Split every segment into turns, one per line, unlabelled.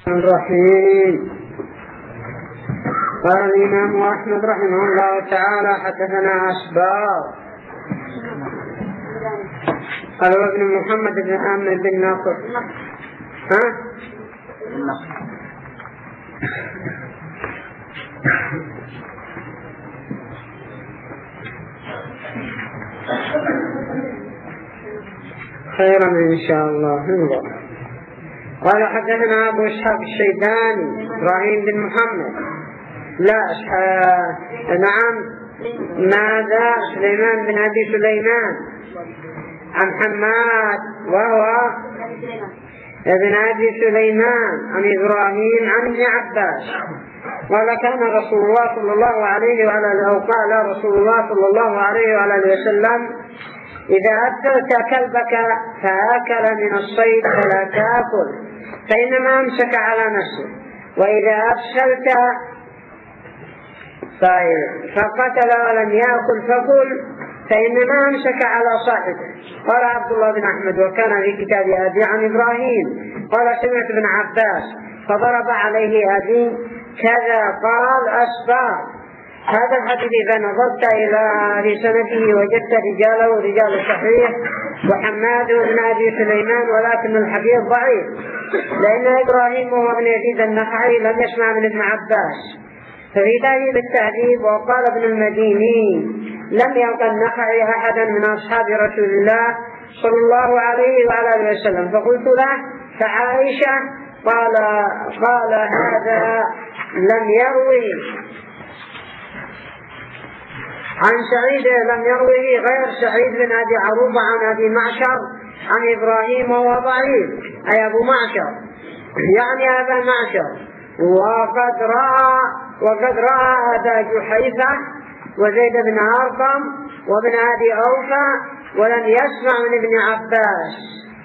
الرحيم. قال الإمام أحمد رحمه الله تعالى: حدثنا أشبار قال ابن محمد بن عامر بن ناصر خيرا إن شاء الله. قال حدثنا أبو إسحاق الشيباني إبراهيم بن محمد ماذا سليمان بن أبي سليمان عن حماد وهو ابن أبي سليمان عن إبراهيم عن ابن عباس قال: كان رسول الله صلى الله عليه وعلى آله قال رسول الله صلى الله عليه وعلى آله وسلم: إذا أرسلت كلبك فأكل من الصيد فلا تأكل فإنما أمسك على نفسه، وإذا أرسلت فقتل ولم يأكل فكل فإنما أمسك على صاحبه. قال عبد الله بن أحمد: وكان في كتاب أبي عن إبراهيم قال: سمعت ابن عباس فضرب عليه أبي كذا قال أسباب. هذا الحديث إذا نظرت إلى سنده وجدت رجاله رجال صحيح وحماد بن أبي سليمان، ولكن الحديث ضعيف لأن إبراهيم وهو ابن يزيد النخعي لم يسمع من ابن عباس. ففي دليل التهذيب وقال ابن المديني: لم يلقى النخعي أحدا من أصحاب رسول الله صلى الله عليه وعلى آله وسلم. فقلت له: فعائشة؟ قال هذا لم يروي عن سعيد، لم يرويه غير سعيد بن أبي عروبة عن أبي معشر عن إبراهيم وهو ضعيف، أي أبو معشر يعني أبا معشر. وقد رأى أبا جحيفة وزيد بن أرقم وابن أبي أوفى ولم يسمع من ابن عباس.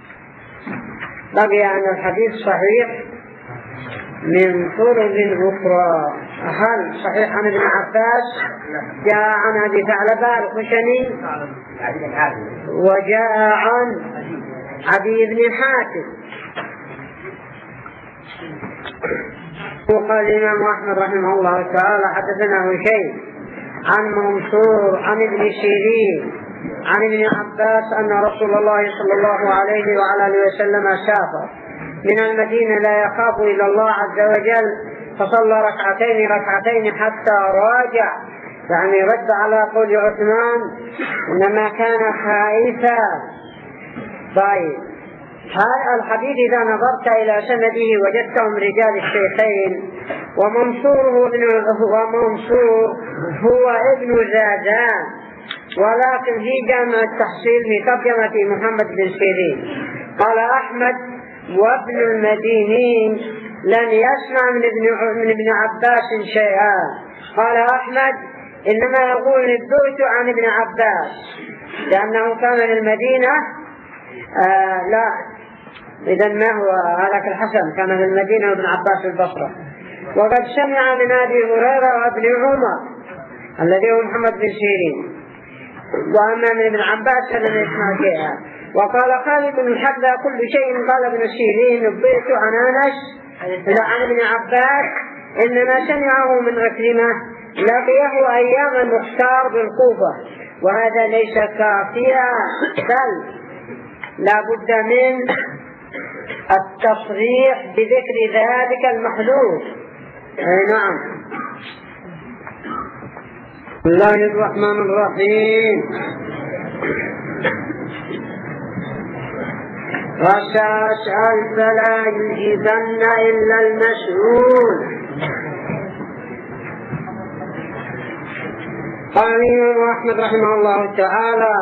بقي أن الحديث صحيح من طرق أخرى. هل صحيح عن ابن عباس؟ جاء عن أبي ثعلبة الخشني وجاء عن أبي بن حاتم. وقال الإمام أحمد رحمه الله تعالى: حدثنا هشيم عن منصور عن ابن سيرين عن ابن عباس أن رسول الله صلى الله عليه وعلى آله وسلم سافر من المدينة لا يخاف إلا الله عز وجل، فصلى ركعتين حتى راجع، يعني رد على قول عثمان إنما كان خائفا. طيب، هذا الحديث إذا نظرت إلى سنده وجدتهم رجال الشيخين، ومنصور هو ابن زادان، ولكن في جامع التحصيل في ترجمة محمد بن سيرين قال أحمد: وابن المدينين لن يسمع من ابن عباس شيئا. قال أحمد: إنما يقول نبئت عن ابن عباس، لأنه كان للمدينة لا، إذن ما هو هذاك الحسن كان للمدينة وابن عباس البصرة. وقد سمع من أبي هريرة وابن عمر الذي هو محمد بن سيرين، وأما من ابن عباس فلم يسمع شيئا. وقال خالد بن الحذا: كل شيء قال ابن سيرين نبئت عن أنس عن ابن عباس إنما سمعه من عكرمة لقيه أيام المختار بالكوفة، وهذا ليس كافيا، بل لا بد من التصريح بذكر ذلك المحذوف. نعم. بسم الله الرحمن الرحيم. وسأسأل فلا يجيبن إلا المسؤول. قال الإمام أحمد رحمه الله تعالى: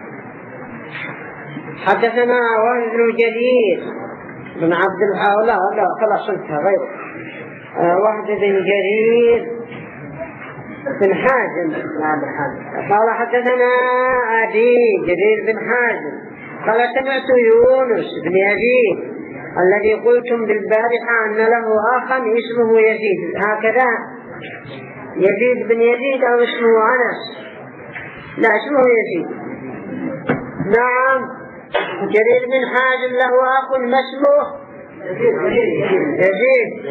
حدثنا وهب بن جرير بن عبد لا خلاص انتهى غيره. وهب بن جرير بن حازم قال: حدثنا أبي جرير بن حازم قال: سمعت يونس بن يزيد الذي قلتم بالبارحة أن له أخا اسمه يزيد، هكذا يزيد بن يزيد أو اسمه أنس؟ لا، اسمه يزيد. نعم، جرير بن حازم له أخ ما اسمه يزيد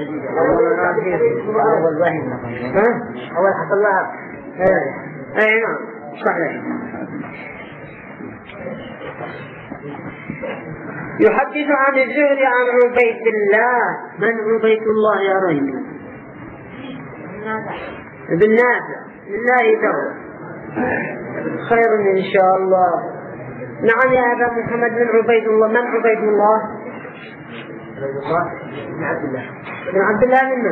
أول حصل لها
أي نعم صحيح. يحدث عن الزهري عن عبيد الله. من عبيد الله يا رجل؟ ابن نافع بالله دور خير إن شاء الله. نعم يا أبا محمد بن عبيد الله. من عبيد الله؟ بن عبد الله بن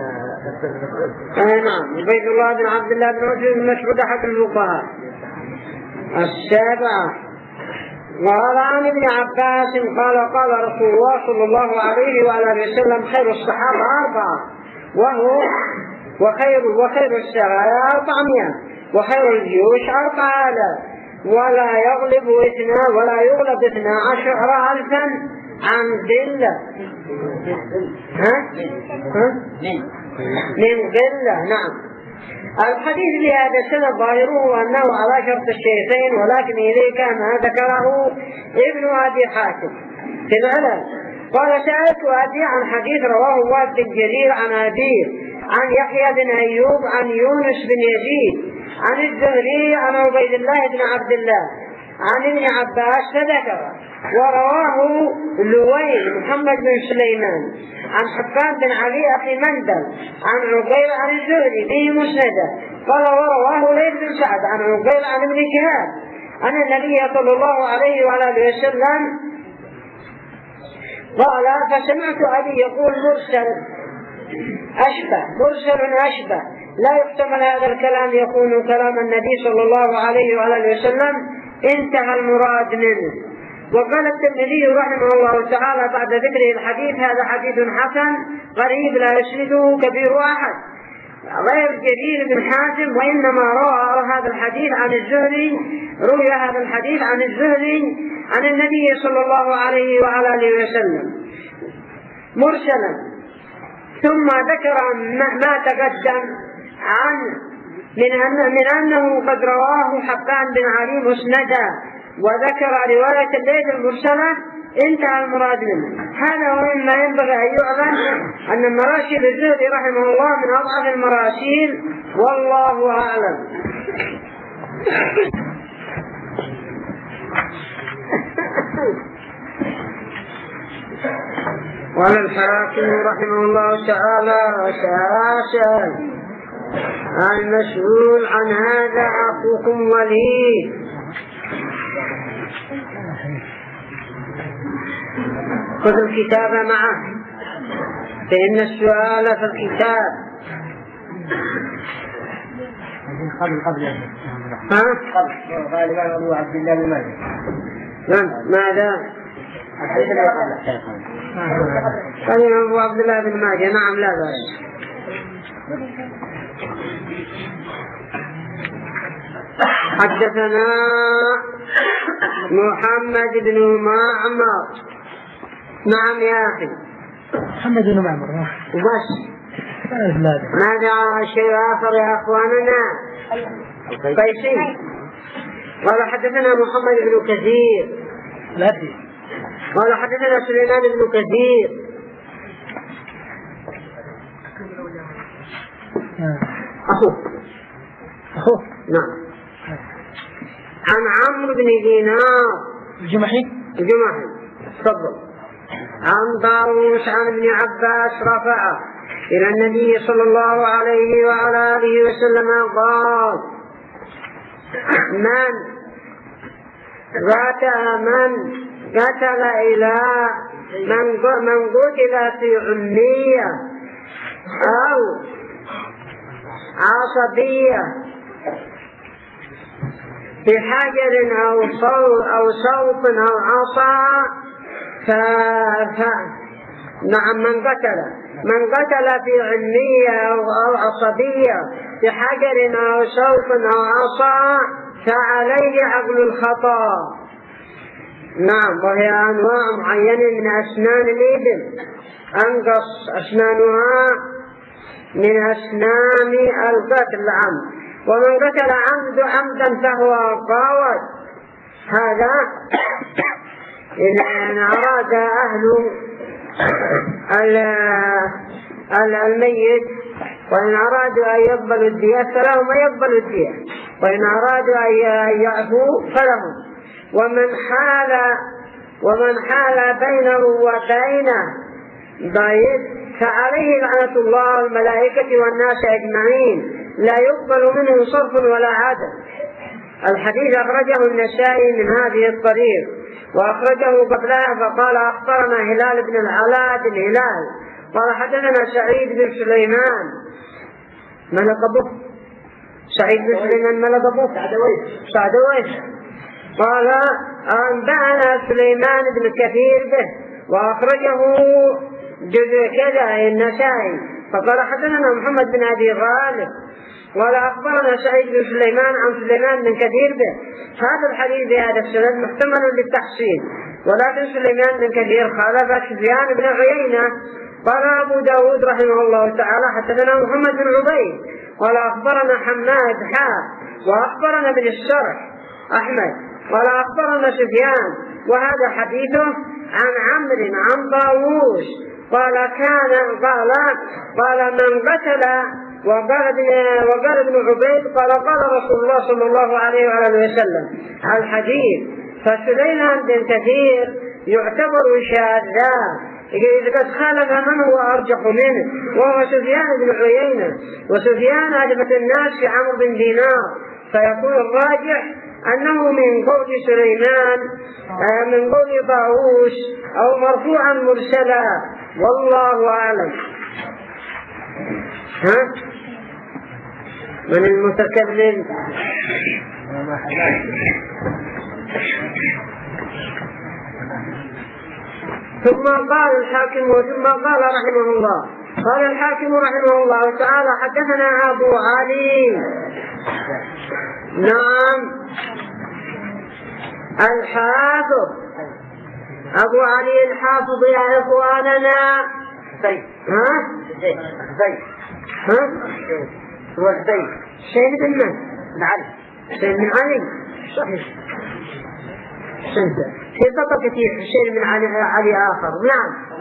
نعم عبيد الله بن عبد الله بن مسعود بن مسعود أحد الفقهاء السابعة. وقال عن ابن عباس قال قال رسول الله صلى الله عليه وعلى وسلم خير الصحابة 4 وهو وخير السرايا 400 وخير الجيوش 4000 ولا يغلب 12,000 عن ذلة من ذلة. نعم. الحديث بهذا السند ظاهره أنه على شرط الشيخين ولكن إليك ما ذكره ابن أبي حاتم في العلل. قال سألت أبي عن حديث رواه وابن الجرير عن أبيه عن يحيى بن أيوب عن يونس بن يزيد عن الزهري عن عبيد الله بن عبد الله عن ابن عباس فذكر. ورواه لوين محمد بن سليمان عن حبان بن علي أخي مندل عن عقيل عن الزهري فيه مسنده. قال ورواه ليث بن سعد عن عقيل عن ابن شهاب أن النبي صلى الله عليه وعلى وسلم قال فسمعت أبي يقول مرسل أشبه لا يحتمل هذا الكلام يكون كلام النبي صلى الله عليه وعلى وسلم انتهى المراد منه. وقال الترمذي رحمه الله تعالى بعد ذكره الحديث هذا حديث حسن غريب لا يسنده كبير أحد غير جرير بن حاتم وإنما روى هذا الحديث عن الزهري عن النبي صلى الله عليه وعلى وسلم مرسلا. ثم ذكر ما تقدم من أنه قد رواه حبان بن علي مسندا وذكر رواية الليث المرسلة انتهى المراد منه. هذا هو مما ينبغي أن يعلم أن مراسيل الزهري رحمه الله من أضعف المراسيل والله أعلم. وعلى الحاكم رحمه الله تعالى سأسأل المسؤول عن هذا أخوكم وليد. خذ الكتاب معه فإن السؤال في الكتاب.
قال الإمام أبو عبد الله بن ماجه.
ماذا؟ قال الإمام أبو عبد الله بن ماجه. نعم لا بأس. حدثنا محمد بن معمر. نعم يا أخي
محمد بن معمر
وبس. ماذا شيء آخر يا أخواننا؟ قيسين. قال حدثنا محمد بن كثير. قال حدثنا سليمان بن كثير أخوه نعم عن عمرو بن دينار
الجمحي
تفضل. عن طاووس عن ابن عباس رفعه إلى النبي صلى الله عليه وعلى آله وسلم قال من قتل إلى من قتل في عمية أو عصبية بحجر أو صوت أو عصا نعم من قتل في عمية أو عصبية بحجر أو صوت أو عصا فعليه عقل الخطأ. نعم. وهي أنواع معينة من أسنان الإبل أنقص أسنانها من أسنان القتل العمد. ومن قتل عمدا فهو قاود. هذا إن أراد أهل الميت وإن أرادوا أن يقبلوا الدية فلهم أن يقبلوا الدية، وإن أرادوا أن يعفوا فلهم. ومن حال بينه وبينه ضيف فعليه لعنة الله والملائكة والناس أجمعين، لا يقبل منه صرف ولا عدل. الحديث أخرجه النسائي من هذه الطريق، وأخرجه قبلها فقال أخبرنا هلال بن العلاء بن هلال قال حدثنا سعيد بن سليمان ملقبه سعيد بن سليمان ملقبه سعدويش قال أنبأنا سليمان بن كثير به، وأخرجه جزء كذا النسائي فقال حدثنا محمد بن أبي غالب قال أخبرنا سعيد بن سليمان عن سليمان بن كثير به. هذا الحديث بهذا السند محتمل للتحسين، ولكن سليمان بن كثير خالف سفيان بن عيينة. قال أبو داود رحمه الله تعالى حدثنا محمد بن عبيد قال أخبرنا حماد وأخبرنا بن الشرح أحمد قال أخبرنا سفيان، وهذا حديثه عن عمرو عن طاووس قال من قتل. وقال ابن عبيد قال رسول الله صلى الله عليه وآله وسلم الحديث. فسليمان بن كثير يعتبر شاذا إذا قد خالف من هو أرجح منه، وهو سفيان بن عيينة، وسفيان أجمة الناس في عمرو بن دينار، فيكون الراجح أنه من قول سليمان من قول طاووس أو مرفوعا مرسلا، والله أعلم. من المتكلم؟ ثم قال الحاكم رحمه الله قال الحاكم رحمه الله تعالى حدثنا أبو علي نعم الحافظ أبو علي الحافظ يا إخواننا سيد بن علي صحيح في خطأ كثير حسين بن علي آخر. نعم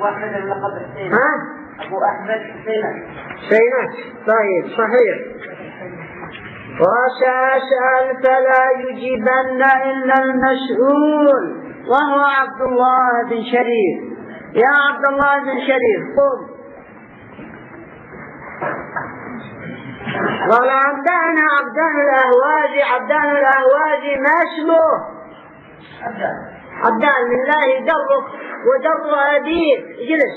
أبو أحمد
حسينات طيب صحيح. وسأسأل فلا يجيبن إلا المسؤول وهو عبد الله بن شريف. يا عبد الله بن شريف قم. قال عبدان الأهوازي ما اسمه؟ عبدان لله درك ودر أبيه. اجلس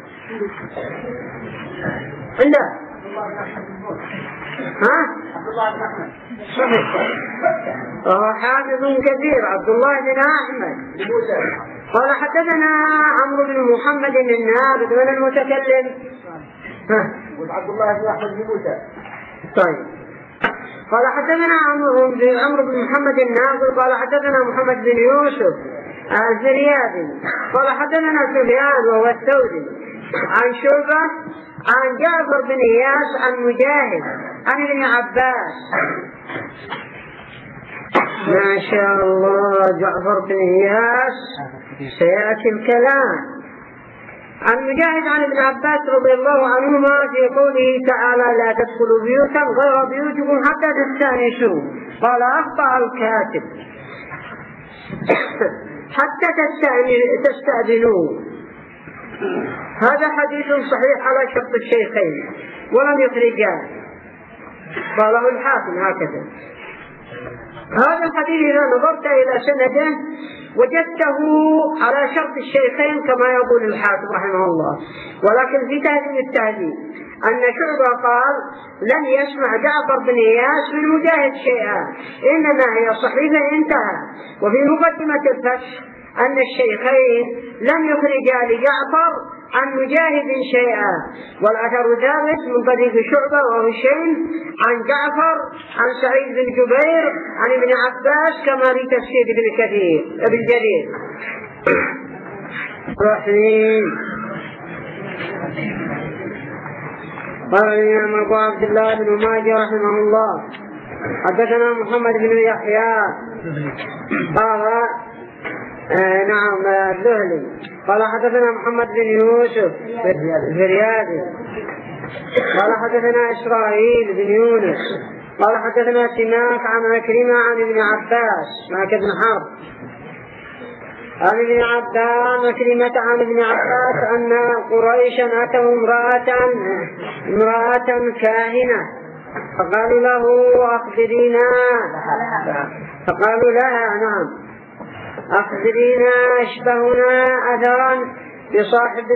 عنده صحيح. وهو حافظ كثير عبد الله بن أحمد. قال حدثنا عمرو بن محمد النابغ من المتكلم
عبد الله بن أحمد بن موسى.
طيب قال حدثنا عمرو بن محمد النابغ قال حدثنا محمد بن يوسف الزريابي قال حدثنا سفيان وهو الثوري عن شعبة عن جعفر بن إياس عن مجاهد عن ابن عباس. ما شاء الله جعفر بن إياس سيأتي الكلام. عن مجاهد عن ابن عباس رضي الله عنهما في قوله تعالى لا تدخلوا بيوتا غير بيوتكم حتى تستأنسوا. قال أخطأ الكاتب حتى تستأذنوا. هذا حديث صحيح على شرط الشيخين ولم يخرجاه، قاله الحاكم هكذا. هذا الحديث إذا نظرت إلى سنده وجدته على شرط الشيخين كما يقول الحاكم رحمه الله، ولكن في تهذيب التهذيب أن شعبة قال لن يسمع جعفر بن إياس من مجاهد شيئا، إنما هي صحيفة انتهى. وفي مقدمة الفتح أن الشيخين لم يخرجا لجعفر عن مجاهد شيئا، والأثر ثابت من طريق شعبة وهشيم عن جعفر عن سعيد بن جبير عن ابن عباس كما في تفسير ابن جرير. رحيم. قال الإمام أبو عبد الله بن ماجه رحمه الله حدثنا محمد بن يحيى قال نعم الذهلي قال حدثنا محمد بن يوسف الفريابي قال حدثنا إسرائيل بن يونس قال حدثنا سماك عن عكرمة عن ابن عباس سماك بن حرب عن ابن عباس عكرمة عن ابن عباس أن قريشا أتوا امرأة كاهنة فقالوا له أخبرينا فقالوا لها نعم أخبرينا أشبهنا أثرا بصاحب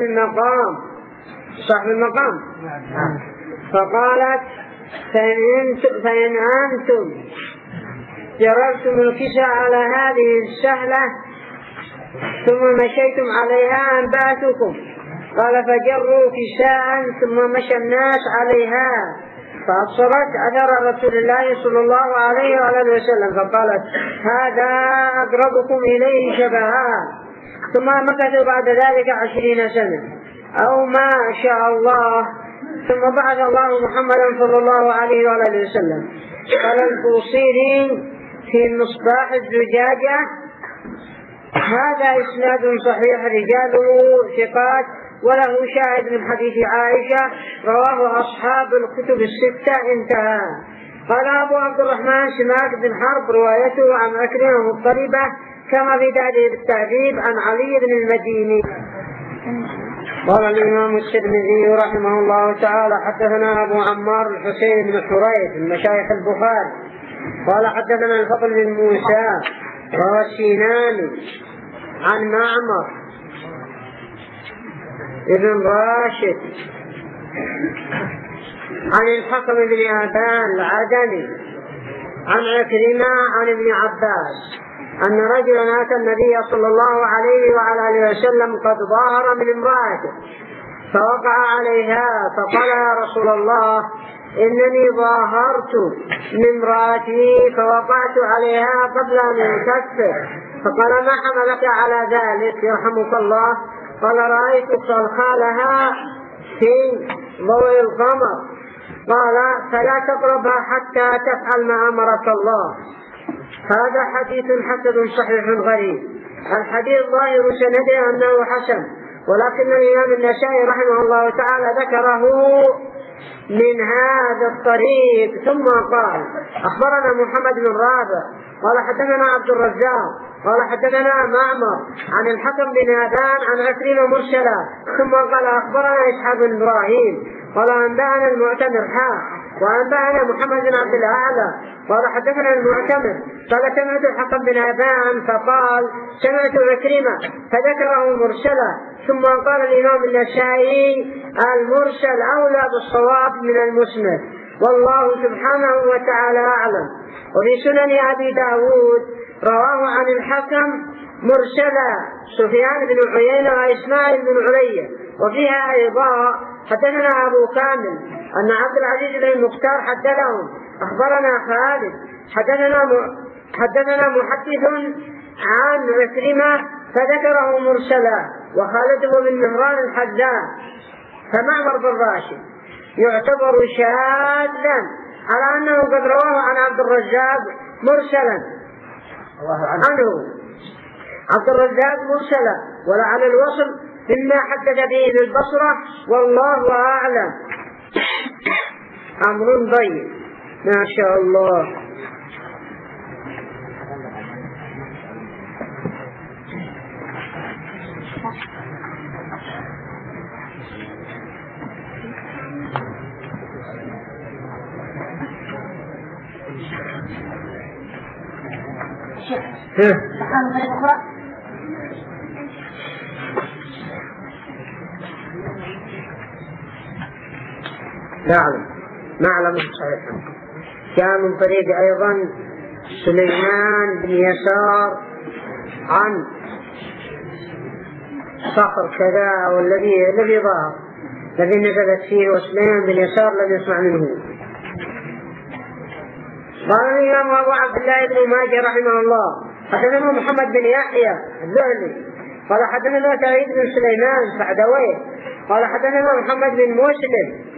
المقام فقالت فإن أنتم جررتم الكسى على هذه السهلة ثم مشيتم عليها أنبأتكم قال فجروا كساء ثم مشى الناس عليها فأبصرت أثر رسول الله صلى الله عليه وآله وسلم فقالت هذا أقربكم إليه شبها ثم مكثوا بعد ذلك 20 سنة أو ما شاء الله ثم بعث الله محمدا صلى الله عليه وآله وسلم. قال البوصيري في مصباح الزجاجة هذا إسناد صحيح رجاله ثقات وله شاهد من حديث عائشة رواه أصحاب الكتب الستة انتهى. قال أبو عبد الرحمن سماك بن حرب روايته عن عكرمة مضطربة كما في تهذيب التهذيب عن علي بن المديني. قال الإمام الترمذي رحمه الله تعالى حدثنا أبو عمار الحسين بن حريث من مشايخ البخاري قال حدثنا الفضل بن موسى وهو السيناني عن معمر ابن راشد عن الحكم بن أبان العدني عن عكرمة عن ابن عباس أن رجلا أتى النبي صلى الله عليه وعلى آله وسلم قد ظاهر من امرأته فوقع عليها فقال يا رسول الله إنني ظاهرت من امرأتي فوقعت عليها قبل أن يكفر فقال ما حملك على ذلك يرحمك الله قال رأيت خالها في ضوء القمر قال فلا تقربها حتى تفعل ما أمرك الله. هذا حديث حسن صحيح غريب. الحديث ظاهر سنده أنه حسن ولكن الإمام النسائي رحمه الله تعالى ذكره من هذا الطريق ثم قال أخبرنا محمد بن رابع قال حدثنا عبد الرزاق قال حدثنا معمر عن الحكم بن أبان عن عكرمة مرسلا ثم قال أخبرنا إسحاق بن إبراهيم قال أنبأنا المعتمر وأنبأنا محمد بن عبد الأعلى قال حدثنا المعتمر قال سمعت الحكم بن أبان فقال سمعت عكرمة فذكره مرسلا ثم قال الإمام النسائي المرسل أولى بالصواب من المسند والله سبحانه وتعالى أعلم. وفي سنن أبي داود رواه عن الحكم مرسلا سفيان بن عيينة وإسماعيل بن علي وفيها أيضا حدثنا أبو كامل أن عبد العزيز بن المختار حدثهم أخبرنا خالد حدثنا محدث عن عكرمة فذكره مرسلا وخالد بن مهران الحداد. فمعمر بن راشد يعتبر شاذا على أنه قد رواه عن عبد الرزاق مرسلا عنه عبد الرزاق مرسلا ولعل الوصل مما حدث به بالبصرة والله أعلم. أمر ضيق ما شاء الله. نعلم صحيحا. كان من طريق أيضا سليمان بن يسار عن صخر كذا والذي ظهر الذي نزلت فيه وسليمان بن يسار لم يسمع منه. قال الإمام أبو عبد الله بن ماجه رحمه الله حدثنا محمد بن يحيى الذهلي قال حدثنا سعيد بن سليمان سعدويه قال حدثنا محمد بن مسلم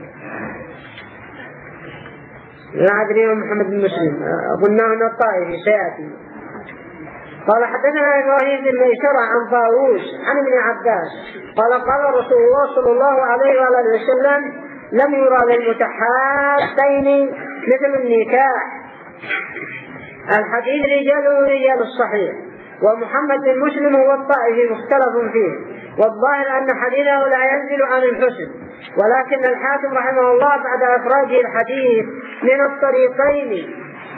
لا أدري محمد بن مسلم قلنا هنا الطائفي سيأتي قال حدثنا إبراهيم بن ميسرة عن طاووس عن ابن عباس قال قال رسول الله صلى الله عليه وآله وسلم لم يرى للمتحابين مثل النكاح. الحديث رجاله رجال الصحيح، ومحمد بن مسلم هو الطائفي مختلف فيه، والظاهر أن حديثه لا ينزل عن الحسن، ولكن الحاكم رحمه الله بعد إخراجه الحديث من الطريقين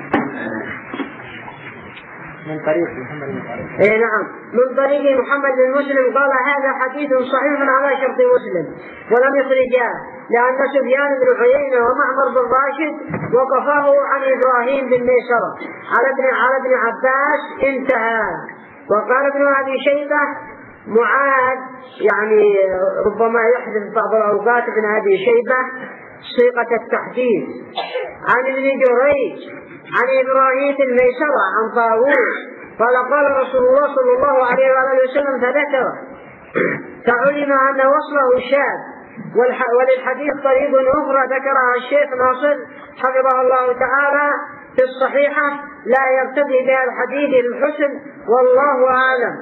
من طريق محمد بن
طريق. نعم، من طريق محمد بن مسلم قال هذا حديث صحيح على شرط مسلم ولم يخرجاه، لأن سفيان بن عيينة ومعمر بن راشد وقفاه عن إبراهيم بن ميسرة على ابن عباس انتهى. وقال ابن أبي شيبة معاذ، يعني ربما يحدث بعض الأوقات ابن أبي شيبة صيغة التحديث، عن ابن جريج عن إبراهيم الميسرة عن طاووس قال قال رسول الله صلى الله عليه وآله وسلم فذكر، فعلم أن وصله شاذ. وللحديث طريق أخرى ذكرها الشيخ ناصر حفظه الله تعالى في الصحيحة لا يرتضي بها الحديث الحسن، والله أعلم.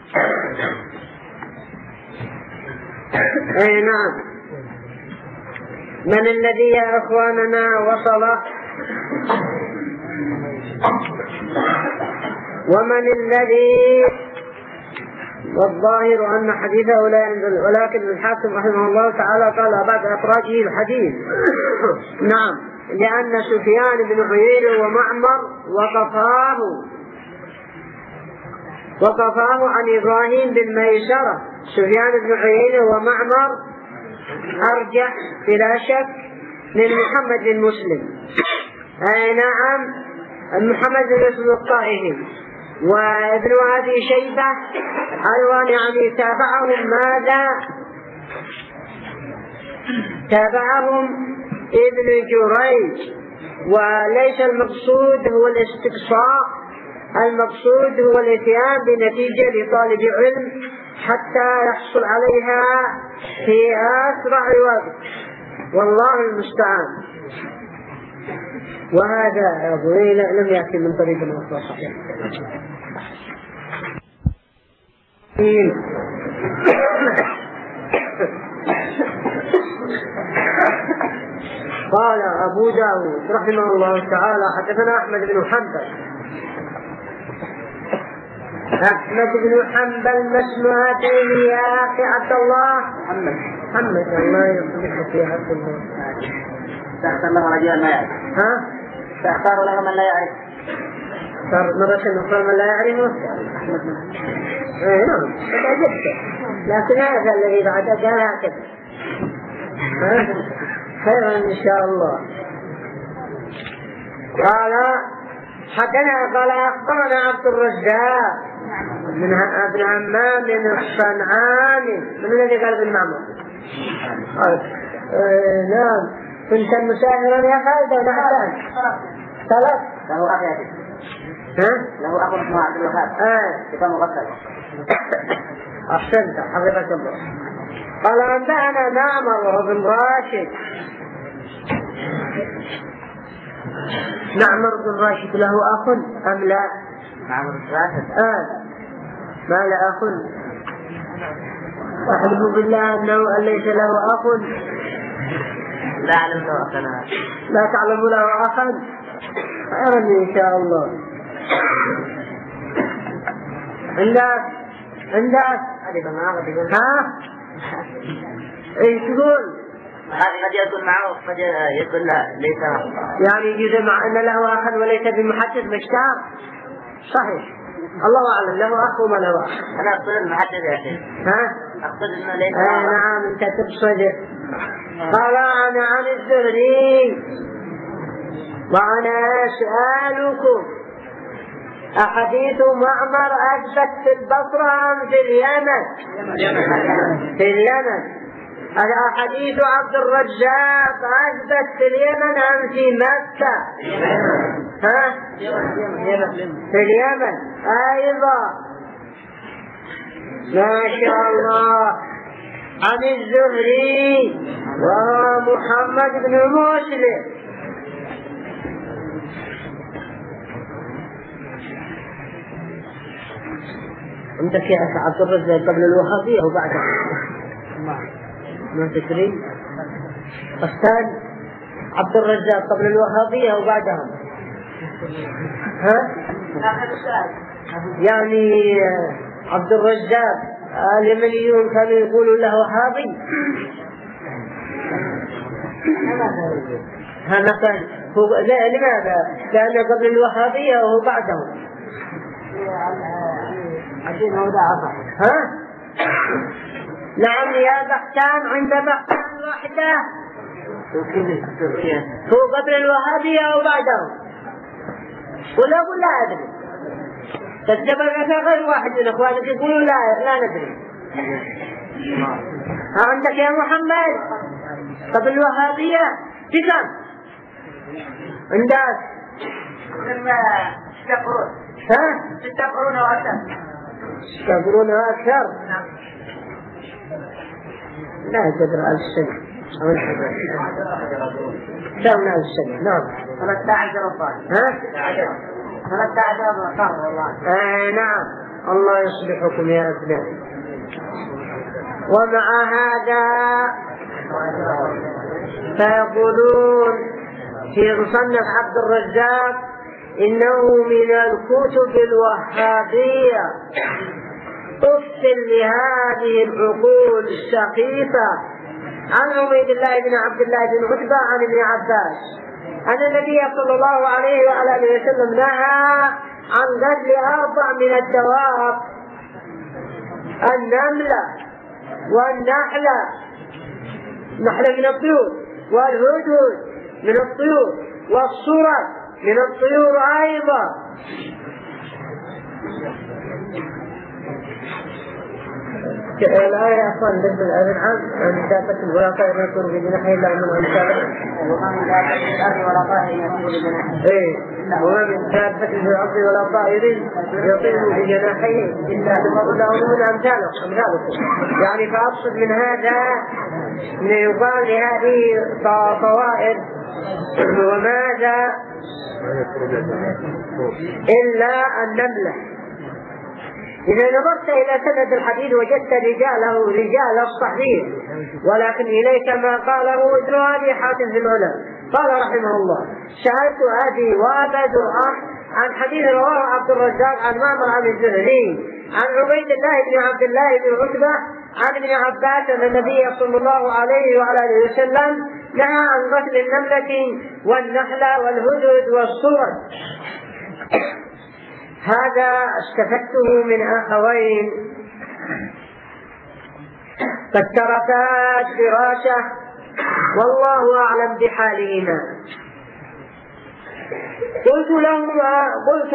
نعم. من الذي يا أخواننا وصله؟ ومن الذي؟ والظاهر أن حديثه لا ينزل، ولكن الحاكم رحمه الله تعالى قال بعد إخراجه الحديث نعم، لأن سفيان بن عيينة ومعمر وقفاه عن إبراهيم بن ميسرة. سفيان بن عيينة ومعمر أرجح بلا شك من محمد بن مسلم. نعم، محمد بن مسلم الطائفي وابن أبي شيبة أيضا يعني تابعهم ماذا؟ تابعهم ابن جريج. وليس المقصود هو الاستقصاء، المقصود هو الاتيان بنتيجة لطالب علم حتى يحصل عليها في أسرع وقت، والله المستعان. وهذا أبو لم يأتي من طريق الأخرى صحيح. قال أبو داود رحمه الله تعالى حدثنا أحمد بن حنبل. أحمد بن حنبل ما اسم هاتين يا أخي عبد الله؟ محمد الله يصلح في عبد الله.
فاختار له رجال ما يعرف. فاختار له من لا يعرف.
صار مرة نختار من لا يعرفه. نعم أجبت، لكن هذا الذي بعد قال هكذا. خيرا إن شاء الله. قال حدنا قال أخبرنا عبد الرزاق من ابن همام من الصنعاني. من الذي قال ابن معمر؟ نعم. كنت مسافرا يا خالد ولا حسن؟ ثلاث.
له أخ يا له أخ اسمه عبد الوهاب. كتاب مغسل.
أحسنت حفظك الله. قال أنبأنا معمر وابن راشد. معمر بن راشد له أخ أم لا؟
معمر بن راشد
ما له أخ؟ أحلف بالله أنه ليس له أخ.
لا أعلم له أخا.
لا تعلم له أخا؟ خيرا إن شاء الله. عندك ايش تقول؟
هذه قد يكون معه وقد يكون ليس معه.
يعني يجوز مع أن له أخا وليس بمحدث مشتاق؟ صحيح، الله أعلم له أخ وما له أخ.
أنا أقصد المحدث يا شيخ. أقصد أنه ليس معه.
نعم أنت تقصد. قال أنا عن الزهري وأنا أسألكم أحاديث معمر أثبت في البصرة أم في اليمن؟ في اليمن. الأحاديث عبد الرزاق أثبت في اليمن أم في مكة؟ في اليمن أيضا. ما شاء الله. عن الزهري وهو محمد بن مسلم. عندك يا أخي عبد الرزاق قبل الوهابية وبعدها؟ ما تدري؟ أستاذ عبد الرزاق قبل الوهابية وبعدهم؟ ها؟ يعني عبد الرزاق اليمنيون كانوا يقولوا له وهابي؟ هذا كان هو. لا، لماذا؟ لأنه قبل الوهابية وهو بعدهم. ها؟ نعم يا بحتان، عند بحتان واحدة هو قبل الوهابية وبعدهم، ولا أدري. فالجبل غير واحد من إخوانك يقولوا لا ندري. عندك يا محمد قبل الوهابية بكم؟ عندك
6 قرون.
ها؟
6 قرون وأكثر.
6 قرون وأكثر؟ لا يقدر 1000 سنة أو الحجر. كم 1000 سنة؟ نعم.
13 ربان.
ها؟
13 ربان والله.
نعم. الله يصلحكم يا أبنائي. ومع هذا فيقولون في مصنف عبد الرزاق إنه من الكتب الوهابية. أفصل لهذه العقول السخيفة عن عبيد الله بن عبد الله بن عتبة عن ابن عباس أن النبي صلى الله عليه وآله وسلم نهى عن قتل 4 من الدواب: النملة والنحلة، نحلة من الطيور، والهدهد من الطيور، والصرد من الطيور أيضا. الآية أصلا بالنسبة للأنعام عن دابة ولا طائر يطير بجناحيه إلا من أمثاله.
وما من دابة في الأرض ولا طائر يطير بجناحيه.
وما من دابة في الأرض ولا طائر يطير بجناحيه إلا من أمثاله. يعني فأقصد من هذا أن يقال لهذه طوائر وماذا إلا النملة. إذا نظرت إلى سند الحديث وجدت رجاله رجال الصحيح، ولكن إليك ما قاله ابن أبي حاتم في العلل. قال رحمه الله: سألت أبي وأبدر عن حديث رواه عبد الرزاق عن معمر عن الزهري عن عبيد الله بن عبد الله بن عتبة عن ابن عباس أن النبي صلى الله عليه وآله وسلم نهى عن قتل النملة والنحلة والهدهد والصرد. هذا استفدته من أخوين قد تركا الدراسة والله أعلم بحالهما. قلت لهما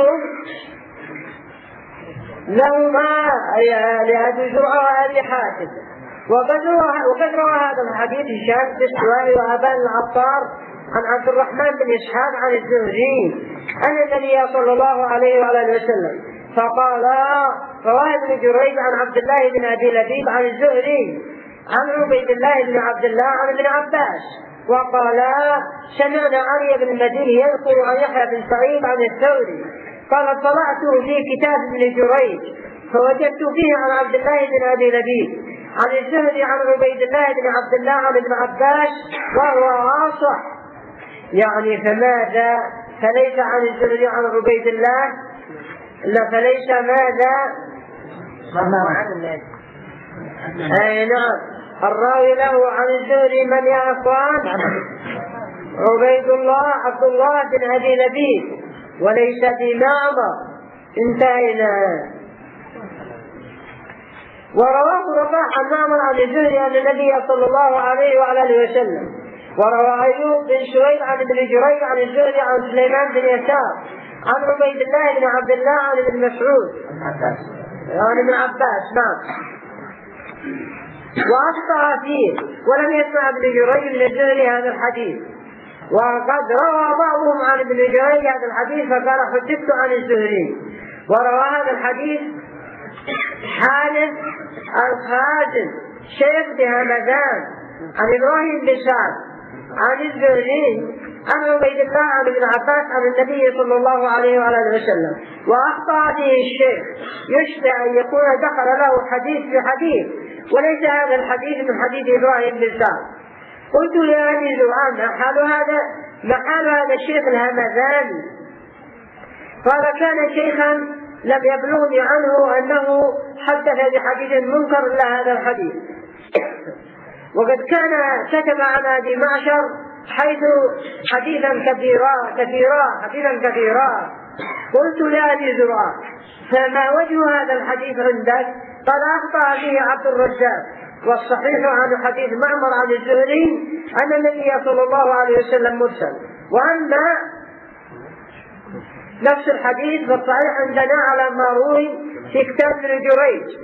لأبي زرعة وأبي حاتم وقد روى هذا الحديث هشام الدستوائي وأبان العطار عن عبد الرحمن بن إسحاق عن الزهري أن النبي صلى الله عليه وآله وسلم فقال. رواه ابن جريج عن عبد الله بن أبي لبيب عن الزهري عن عبيد الله بن عبد الله عن ابن عباس وقال: سمعنا علي بن المديني يذكر عن يحيى بن سعيد عن الثوري قال: طلعته في كتاب ابن جريج فوجدت فيه عن عبد الله بن أبي لبيب عن الزهري عن عبيد الله بن عبد الله عن ابن عباس وهو واضح. يعني فماذا؟ فليس عن الزهري عن عبيد الله، لا فليس ماذا؟ نعم. الراوي له عن الزهري من يا أخوان؟ عبيد الله عبد الله بن أبي لبيب وليس بمعمر. انتهينا. ورواه رفاح عن معمر عن الزهري أن النبي صلى الله عليه وآله وسلم. وروى أيوب بن شويب عن ابن جريج عن الزهري عن سليمان بن يسار عن عبيد الله بن عبد الله عن ابن مسعود عن ابن عباس. نعم. وأخطأ فيه ولم يسمع ابن جريج من الزهري هذا الحديث، وقد روى بعضهم عن ابن جريج هذا الحديث فقال: حدثت عن الزهري. وروى هذا الحديث حارث الخازن شيخ بهمدان عن إبراهيم بن سعد عن الزهري عن عبيد الله عن ابن عباس عن النبي صلى الله عليه وآله وسلم. وأخطأ به الشيخ، يشبه أن يكون دخل له حديث في حديث، وليس هذا الحديث من حديث إبراهيم بن سعد. قلت لأبي زرعان ما حال هذا الشيخ الهمذاني؟ قال كان شيخا لم يبلغني عنه أنه حدث بحديث منكر إلا هذا الحديث، وقد كان كتب عن أبي معشر حيث حديثا كثيرا. قلت لأبي زرعان فما وجه هذا الحديث عندك؟ قال أخطأ به عبد الرزاق، والصحيح عن حديث معمر عن الزهري أن النبي صلى الله عليه وسلم مرسل، وأما نفس الحديث فالصحيح عندنا على ما روي في كتاب ابن جريج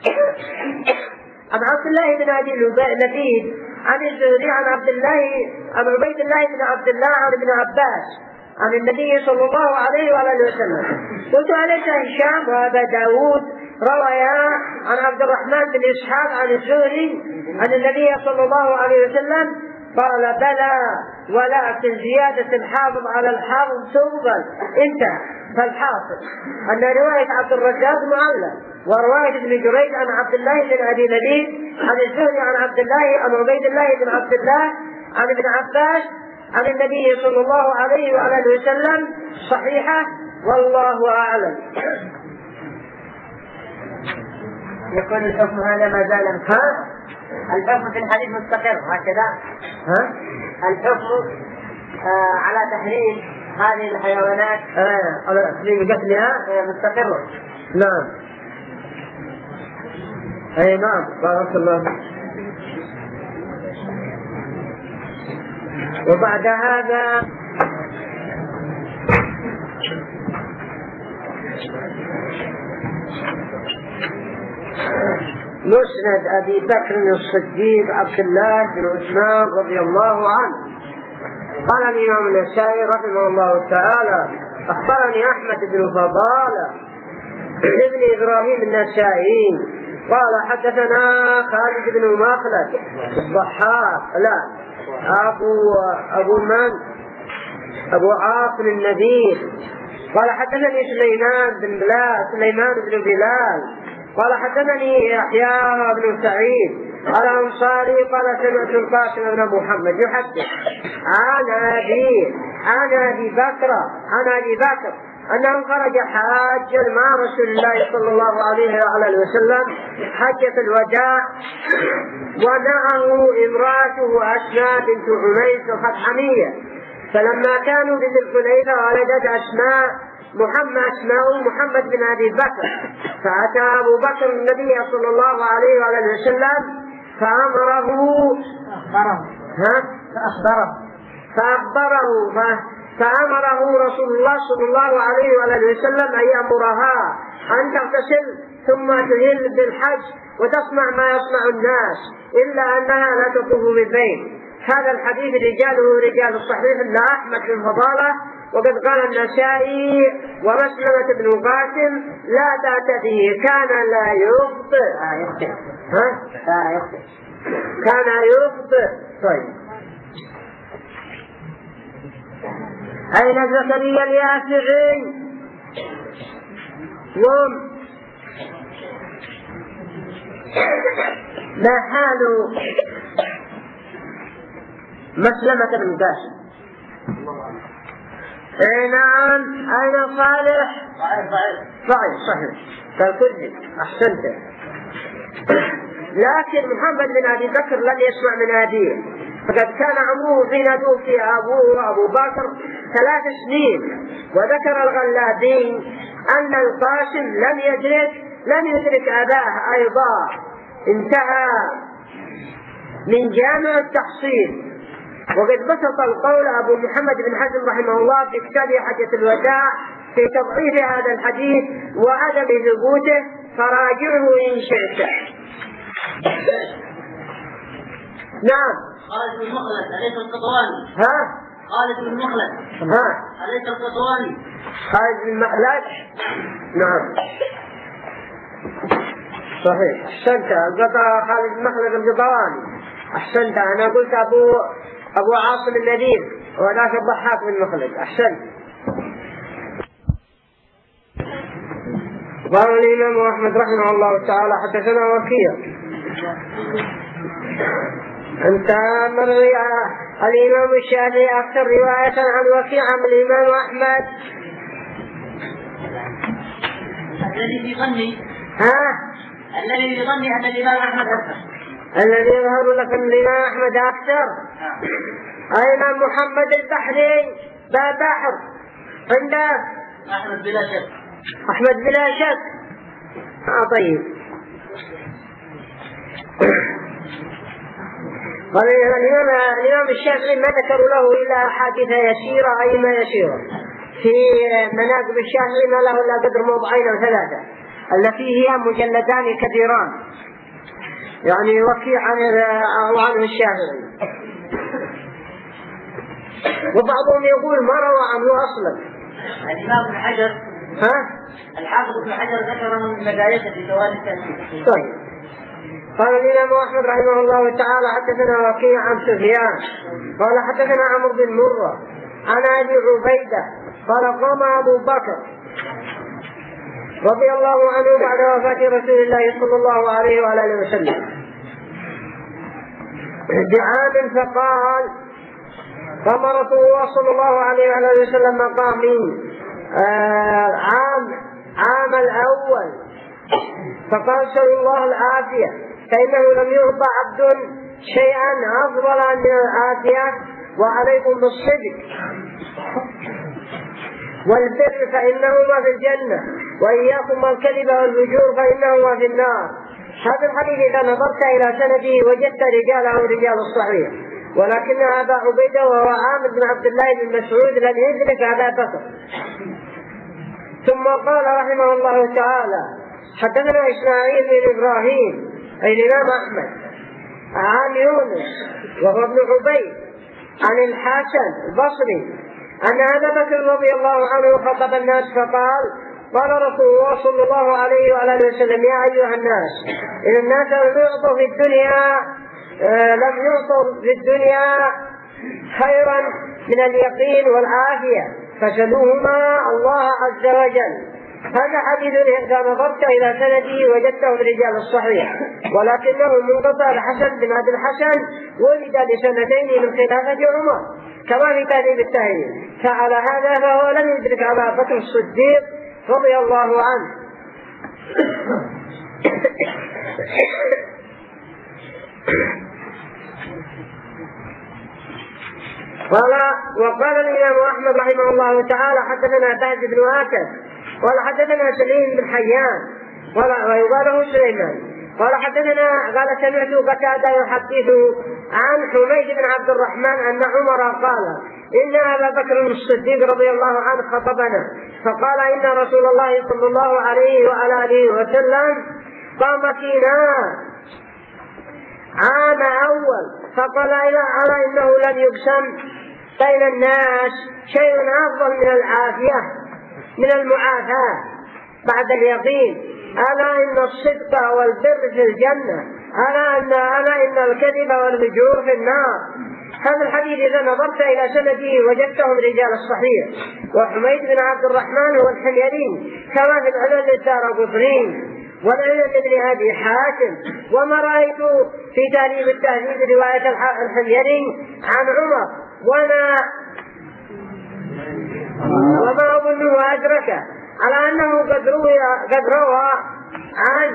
عن عبد الله بن أبي لبيد عن الزهري عن عبيد الله بن عبد الله عن ابن عباس عن النبي صلى الله عليه وآله وسلم. قلت أليس هشام وأبا داود روايا عن عبد الرحمن بن إسحاق عن الزهري عن النبي صلى الله عليه وسلم؟ قال بلى، ولكن زيادة الحافظ على الحافظ تقبل. انتهى. فالحاصل أن رواية عبد الرزاق معلق، ورواية ابن جريج عن عبد الله بن أبي لبيد عن الزهري عن عبيد الله بن عبد الله عن ابن عباس عن النبي صلى الله عليه وآله وسلم صحيحة، والله أعلم.
يكون الحكم هذا ما زال الحكم في الحديث مستقر هكذا. الحكم على تحريم هذه الحيوانات
على تحريم قتلها
مستقر.
نعم. أي نعم. بارك الله. وبعد هذا مسند أبي بكر الصديق عبد الله بن عثمان رضي الله عنه. قال الإمام النسائي رحمه الله تعالى أخبرني أحمد بن فضالة ابن إبراهيم النسائي قال حدثنا خالد بن مخلد الضحاك أبو عاصم النذير قال حدثني سليمان بن بلال قال حدثني يحيى بن سعيد الأنصاري قال سمعت القاسم بن محمد يحدث عن أبي بكر أنه خرج حاجا مع رسول الله صلى الله عليه وآله وسلم حجة الوداع، ومعه امرأته أسماء بنت عميس الخطحمية. فلما كانوا بذي الحليفة ولدت أسماء محمد بن أبي بكر، فأتى أبو بكر النبي صلى الله عليه وآله وسلم فأمره رسول الله صلى الله عليه وآله وسلم أن يأمرها أن تغتسل ثم تهل بالحج وتصنع ما يصنع الناس، إلا أنها لا تطوف بالبيت. هذا الحديث رجاله رجال الصحيح إلا أحمد بن فضالة. وقد قال النسائي ومسلمة بن قاسم لا بأس به، كان لا يخطئ. كان يخطئ. طيب. أين زكريا اليافعي؟ ما حال مسلمة بن قاسم؟ نعم. أين صالح؟ صحيح فالكذب أحسنت. لكن محمد بن أبي بكر لم يسمع من أبيه، فقد كان عمره حين توفي أبوه أبو بكر 3 سنين. وذكر الغلابي أن القاسم لم يدرك أباه أيضا. انتهى من جامع التحصيل. وقد بسط القول أبو محمد بن حزم رحمه الله في كتابه حجة الوداع في تضعيف هذا الحديث وعدم ثبوته، فراجعه إن شئت. نعم.
خالد بن مخلد أليس القطواني؟ خالد بن مخلد أليس القطواني؟
خالد بن مخلد. نعم صحيح. أحسنت. القطع خالد بن مخلد القطواني. أحسنت. أنا قلت أبو عاصم النذير وذاك الضحاك بن مخلد. أحسن. قال الإمام أحمد رحمه الله تعالى حدثنا وكيع أنت مروي الإمام الشافعي أكثر رواية عن وكيع من الإمام أحمد.
الذي في ظني الذي في ظني أن الإمام أحمد أكثر.
الذي يظهر لك أن الإمام أحمد أكثر. الإمام محمد البحري بحر عنده
أحمد بلا شك.
أحمد بلا شك. طيب. قال الإمام الشافعي ما ذكروا له إلا أحاديث يسيرة أي ما يسيرة في مناقب الشافعي ما له إلا قدر موضعين أو ثلاثة التي هي مجلدان كبيران يعني وكيع عنه الشافعي. وبعضهم يقول ما روى عنه أصلا.
الإمام ابن حجر الحافظ ابن حجر ذكر من مدايته في ثواني التنسيق.
طيب. قال الإمام أحمد رحمه الله تعالى حدثنا وكيع عن سفيان قال حدثنا عمرو بن مرة عن أبي عبيدة قال قام أبو بكر رضي الله عنه بعد وفاة رسول الله صلى الله عليه وآله وسلم بعام فقال قام رسول الله صلى الله عليه وآله وسلم مقامين عام الأول فقال سأل الله العافية فإنه لم يعطى عبد شيئا أفضل من العافية وعليكم بالصدق والبر فإنهما في الجنة وإياكم والكذب والفجور فإنهما في النار. هذا الحديث إذا نظرت إلى سنده وجدت رجاله رجال الصحيح ولكن أبا عبيدة وهو عامر بن عبد الله بن مسعود لم يدرك أبا بكر. ثم قال رحمه الله تعالى حدثنا إسماعيل بن إبراهيم أي الإمام أحمد عن يونس وهو ابن عبيد عن الحسن البصري أن أبا بكر رضي الله عنه خطب الناس فقال قال رسول الله صلى الله عليه وآله وسلم يا أيها الناس إن الناس لم يعطوا في الدنيا خيرا من اليقين والعافية فسلوهما الله عز وجل. هذا حديث إذا نظرت إلى سنده وجدته برجال الصحيح ولكنه منقطع الحسن بن عبد الحسن ولد لسنتين من خلافة عمر كما في تهذيب التهذيب فعلى هذا فهو لم يدرك أبا بكر الصديق رضي الله عنه. وقال الإمام أحمد رحمه الله تعالى حدثنا باز بن آكل قال حدثنا سليم بن حيان ويقال له سليمان قال حدثنا قال سمعت قتادة يحدث عن حميد بن عبد الرحمن أن عمر قال إن أبا بكر الصديق رضي الله عنه خطبنا فقال إن رسول الله صلى الله عليه وآله وسلم قام فينا عام أول فقال ألا إنه لن يقسم بين الناس شيء أفضل من العافية من المعافاة بعد اليقين ألا إن الصدق والبر في الجنة ألا إن الكذب والفجور في النار. هذا الحديث إذا نظرت إلى سنده وجدته من رجال الصحيح وحميد بن عبد الرحمن هو الحميري كما في العلل الدارقطني والعلل ابن أبي حاتم وما رأيت في تهذيب التهذيب رواية الحميري عن عمر وما أظنه أدركه على أنه قد روى عن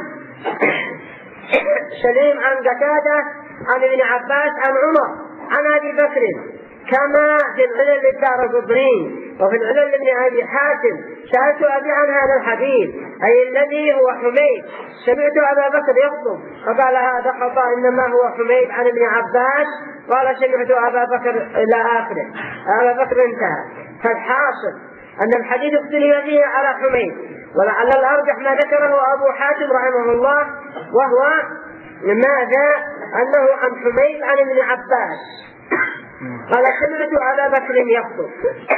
سليم عن قتادة عن ابن عباس عن عمر عن أبي بكر كما في العلل الدارقطني وفي العلل ابن أبي حاتم. سألت أبي عن هذا الحديث أي الذي هو حميد سمعت أبا بكر يخطب فقال هذا خطأ إنما هو حميد عن ابن عباس قال سمعت أبا بكر إلى آخره أبا بكر انتهى. فالحاصل أن الحديث اختلف فيه على حميد ولعل الأرجح ما ذكره أبو حاتم رحمه الله وهو ماذا أنه عن حميد عن ابن عباس قال سمعت أبا بكر يخطب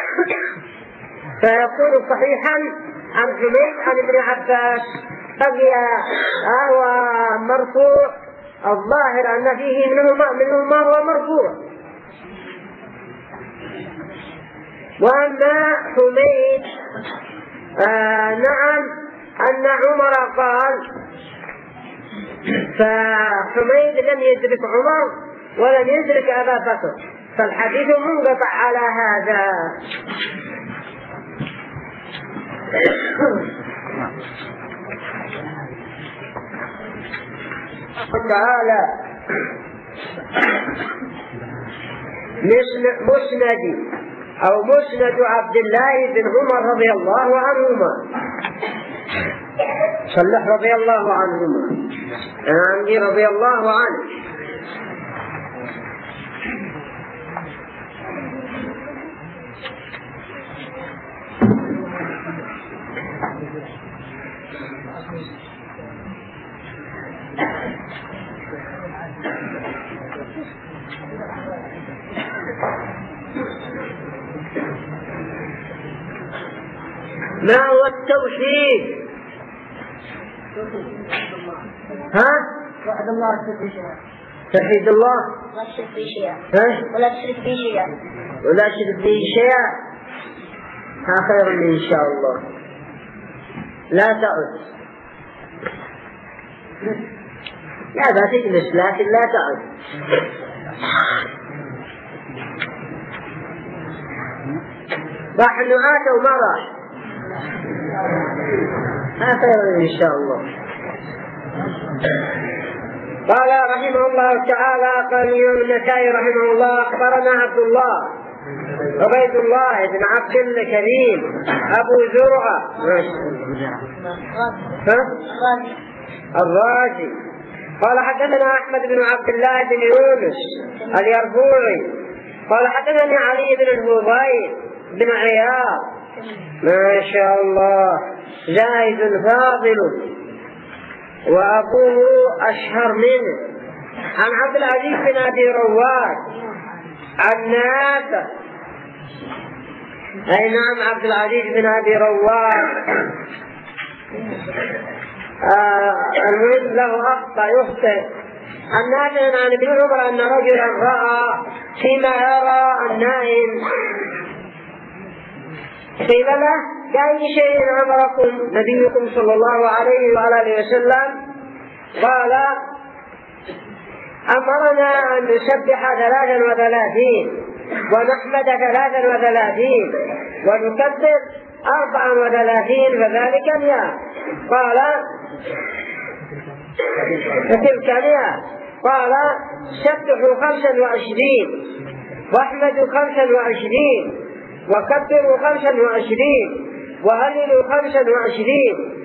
فيكون صحيحا عن حميد عن ابن عباس بقي هو مرفوع الظاهر أن فيه منه ما هو مرفوع وأما حميد نعم أن عمر قال، فحميد لم يدرك عمر ولم يدرك أبا بكر، فالحديث منقطع على هذا. تعالى مسند أو مسند عبد الله بن عمر رضي الله عنهما، صلح رضي الله عنهما، عندي رضي الله عنه. ما هو التوحيد؟
وحد الله لا تشرك به
توحيد الله
لا تشرك به شيئا ولا تشرك به شيئا
ولا تشرك به شيئا. خير إن شاء الله. لا تعد، لا تجلس لكن لا تعد. راح النعاة وما راح. خير إن شاء الله. قال رحمه الله تعالى، قال النسائي رحمه الله أخبرنا عبد الله عبيد الله بن عبد الكريم أبو زرعة الرازي قال حدثنا أحمد بن عبد الله بن يونس اليربوعي قال حدثني علي بن الهضيل بن عياض ما شاء الله زاهد فاضل وأبوه أشهر منه، عن عبد العزيز بن أبي رواد عن نافع. أي نعم عبد العزيز بن أبي رواد المهم له أخطأ يخطئ. عن نافع عن ابن عمر أن رجلا رأى فيما يرى النائم، قيل له بأي شيء أمركم نبيكم صلى الله عليه وآله وسلم؟ قال أمرنا أن نسبح 33 ونحمد 33 ونكبر 34 فذلك 100. قال فتلك 100. قال سبحوا 25 واحمدوا 25 وكبروا 25 وهللوا 25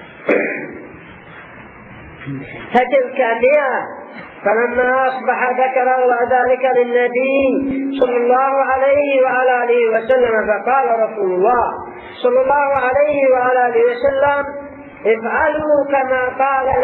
فتلك 100. فلما أصبح ذكر ذلك للنبي صلى الله عليه وعلى آله وسلم، فقال رسول الله صلى الله عليه وعلى آله وسلم افعلوا كما قال.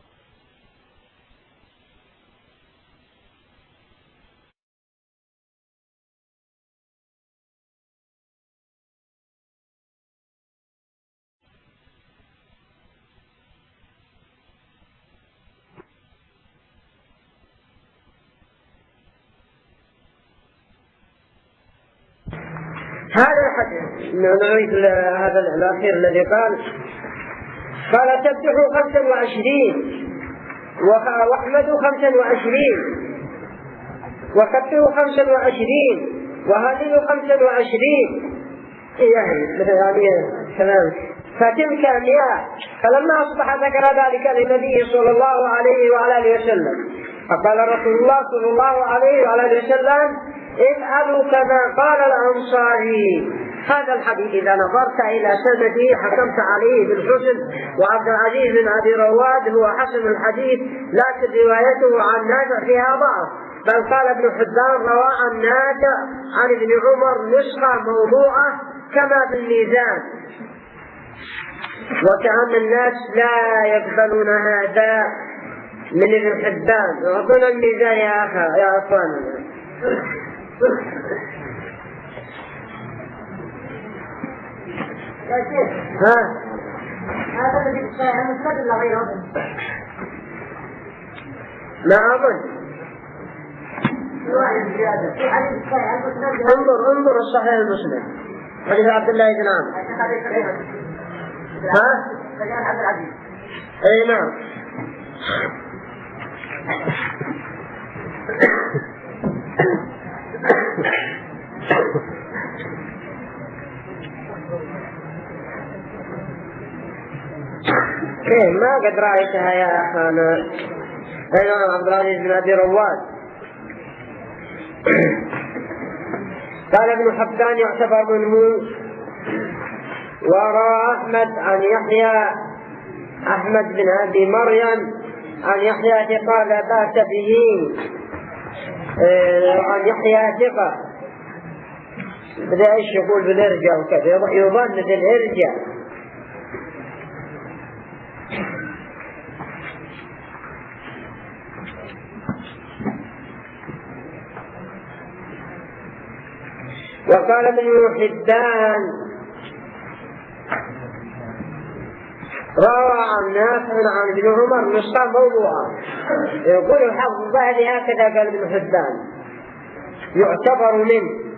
هذا الحديث نعيد هذا الأخير الذي قال سبحوا 25 واحمدوا 25 وكبروا 25 وهللوا 25 يعني كلام فتلك 100. فلما أصبح ذكر ذلك للنبي صلى الله عليه وعلى آله وسلم، فقال رسول الله صلى الله عليه وعلى آله وسلم افعلوا كما قال الأنصاري. هذا الحديث إذا نظرت إلى سنده حكمت عليه بالحسن، وعبد العزيز بن أبي رواد هو حسن الحديث، لكن روايته عن نافع فيها ضعف، بل قال ابن حبان روى عن نافع عن ابن عمر نسخة موضوعة كما في الميزان، وكأن الناس لا يقبلون هذا من ابن حبان. وقلنا الميزان يا أخواننا.
هذا الذي المسند ولا غيره؟
لا أظن انظر الصحيح المسلم حديث عبد الله بن عمرو. ها؟ اي نعم. ما قد رأيتها يا أخانا. أيضا عبد العزيز بن أبي رواد قال ابن حبان يعتبر منه. وروى أحمد عن يحيى أحمد بن أبي مريم عن يحيى ثقة لا بأس به عن يحيى ثقة بدأ ايش يقول بالإرجاء وكذا يظن بالإرجاء. وقال ابن حبان روى عن نافع عن ابن عمر نصا موضوعا. يقول الحافظ الظاهري هكذا قال ابن حبان يعتبر منه.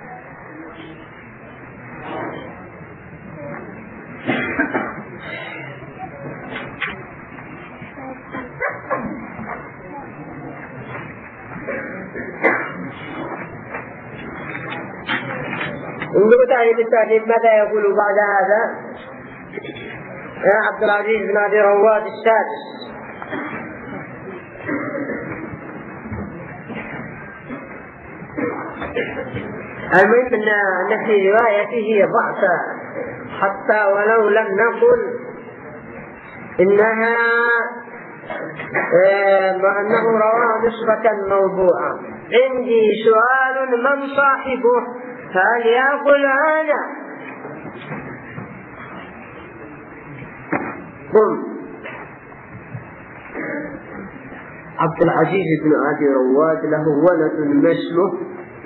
انظروا تعالى بالتأكيد ماذا يقول بعد هذا يا عبد العزيز بن أبي رواد السادس. المهم أن في روايته ضعف حتى ولو لم نقل إنها أنه رواه نسبة موضوعة. عندي سؤال من صاحبه فليقل أنا. قم. عبد العزيز بن أبي رواد له ولد ما اسمه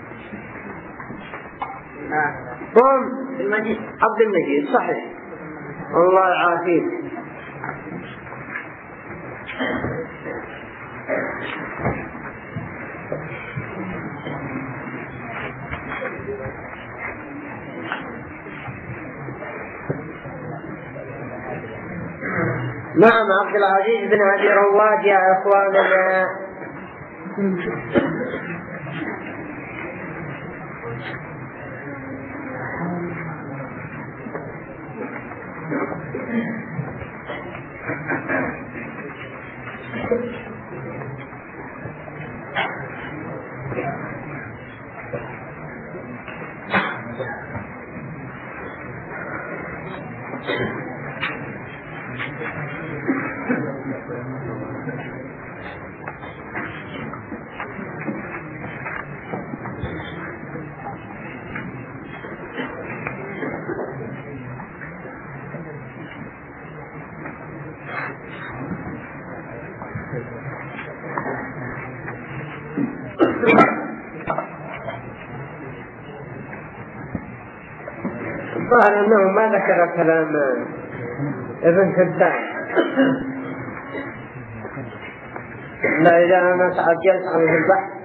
قم عبد المجيد صحيح الله يعافيك. نعم عبد العزيز بن أبي رواد يا إخواننا الظاهر أنه ما ذكر كلام ابن حبان. لا إذا أنا تعجلت عن البحث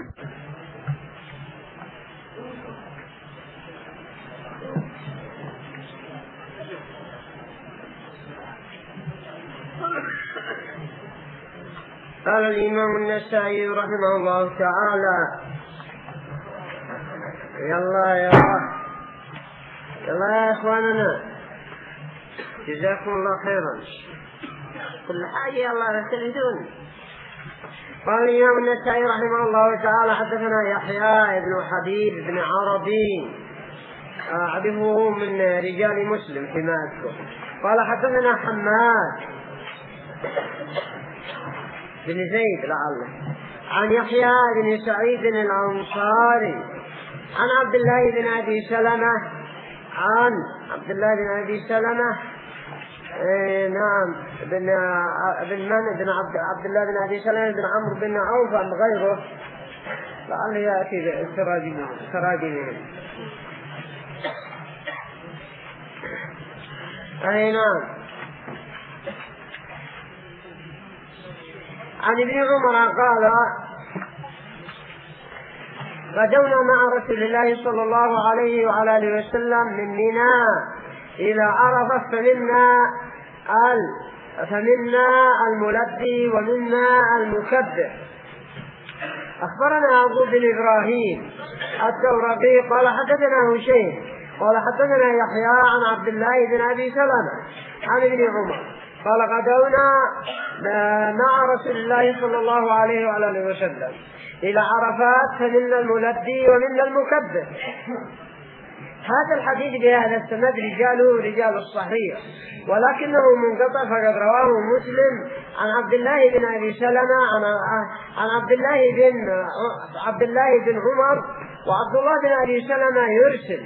قال الإمام النسائي رحمه الله تعالى يلا يا إخواننا جزاكم الله خيرا كل حاجة يلا تسلسون. قال الإمام النسائي رحمه الله تعالى حدثنا يحيى بن حبيب بن عربي أعرفه من رجال مسلم فيما أذكر. قال حدثنا حماد بن زيد لعله عن يحيى بن سعيد الأنصاري عن عبد الله بن أبي سلمة عن عبد الله بن أبي سلمة نعم بن عبد الله بن أبي سلمة بن عمرو بن عوف عن غيره لعله يأتي السراجين أي نعم عن ابن عمر قال غدونا مع رسول الله صلى الله عليه وعلى آله وسلم من منى إلى عرفة، فمنا الملبي ومنا المكبر. أخبرنا أبو بن إبراهيم الدورقي قال حدثنا هشيم قال حدثنا يحيى عن عبد الله بن أبي سلمة عن ابن عمر قال غدونا مع رسول الله صلى الله عليه وعلى آله وسلم إلى عرفات، فمنا الملبي ومنا المكبر. هذا الحديث بهذا السند رجاله رجال الصحيح، ولكنه منقطع، فقد رواه مسلم عن عبد الله بن أبي سلمة عن عبد الله بن عمر، وعبد الله بن أبي سلمة يرسل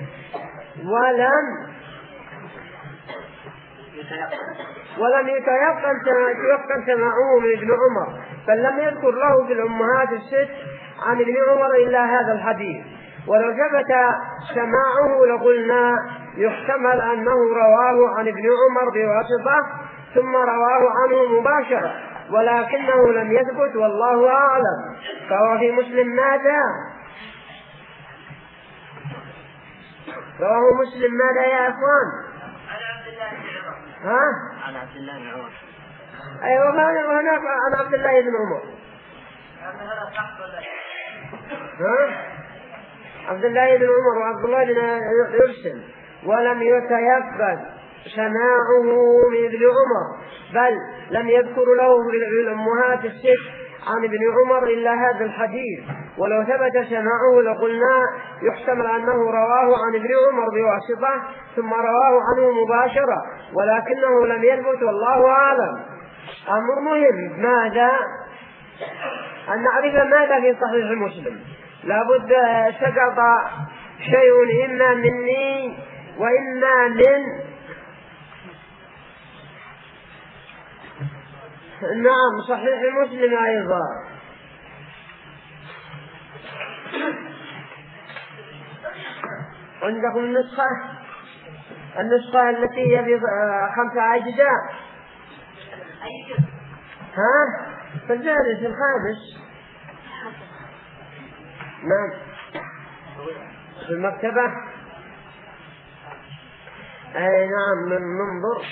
ولم يتيقن سماعه من ابن عمر، بل لم يذكر له في الأمهات الست عن ابن عمر إلا هذا الحديث. ولو ثبت سماعه لقلنا يحتمل أنه رواه عن ابن عمر بواسطة ثم رواه عنه مباشرة، ولكنه لم يثبت والله أعلم. فهو في مسلم ماذا؟ رواه مسلم ماذا يا أخوان؟
عن عبد الله بن عمر.
أيوة، هناك عن عبد الله بن عمر. عبد الله بن عمر وعبد الله بن يرسل، ولم يتيقن سماعه من ابن عمر، بل لم يذكر له في الأمهات الست عن ابن عمر إلا هذا الحديث. ولو ثبت سماعه لقلنا يحتمل أنه رواه عن ابن عمر بواسطة ثم رواه عنه مباشرة، ولكنه لم يثبت والله أعلم. أمر مهم، ماذا؟ أن نعرف ماذا في صحيح مسلم. لابد سقط شيء إما مني وإما من صحيح مسلم أيضا. عندكم النسخة التي هي ب5 أجزاء، في الجالس الخامس، نعم، في المكتبة. أي نعم، ننظر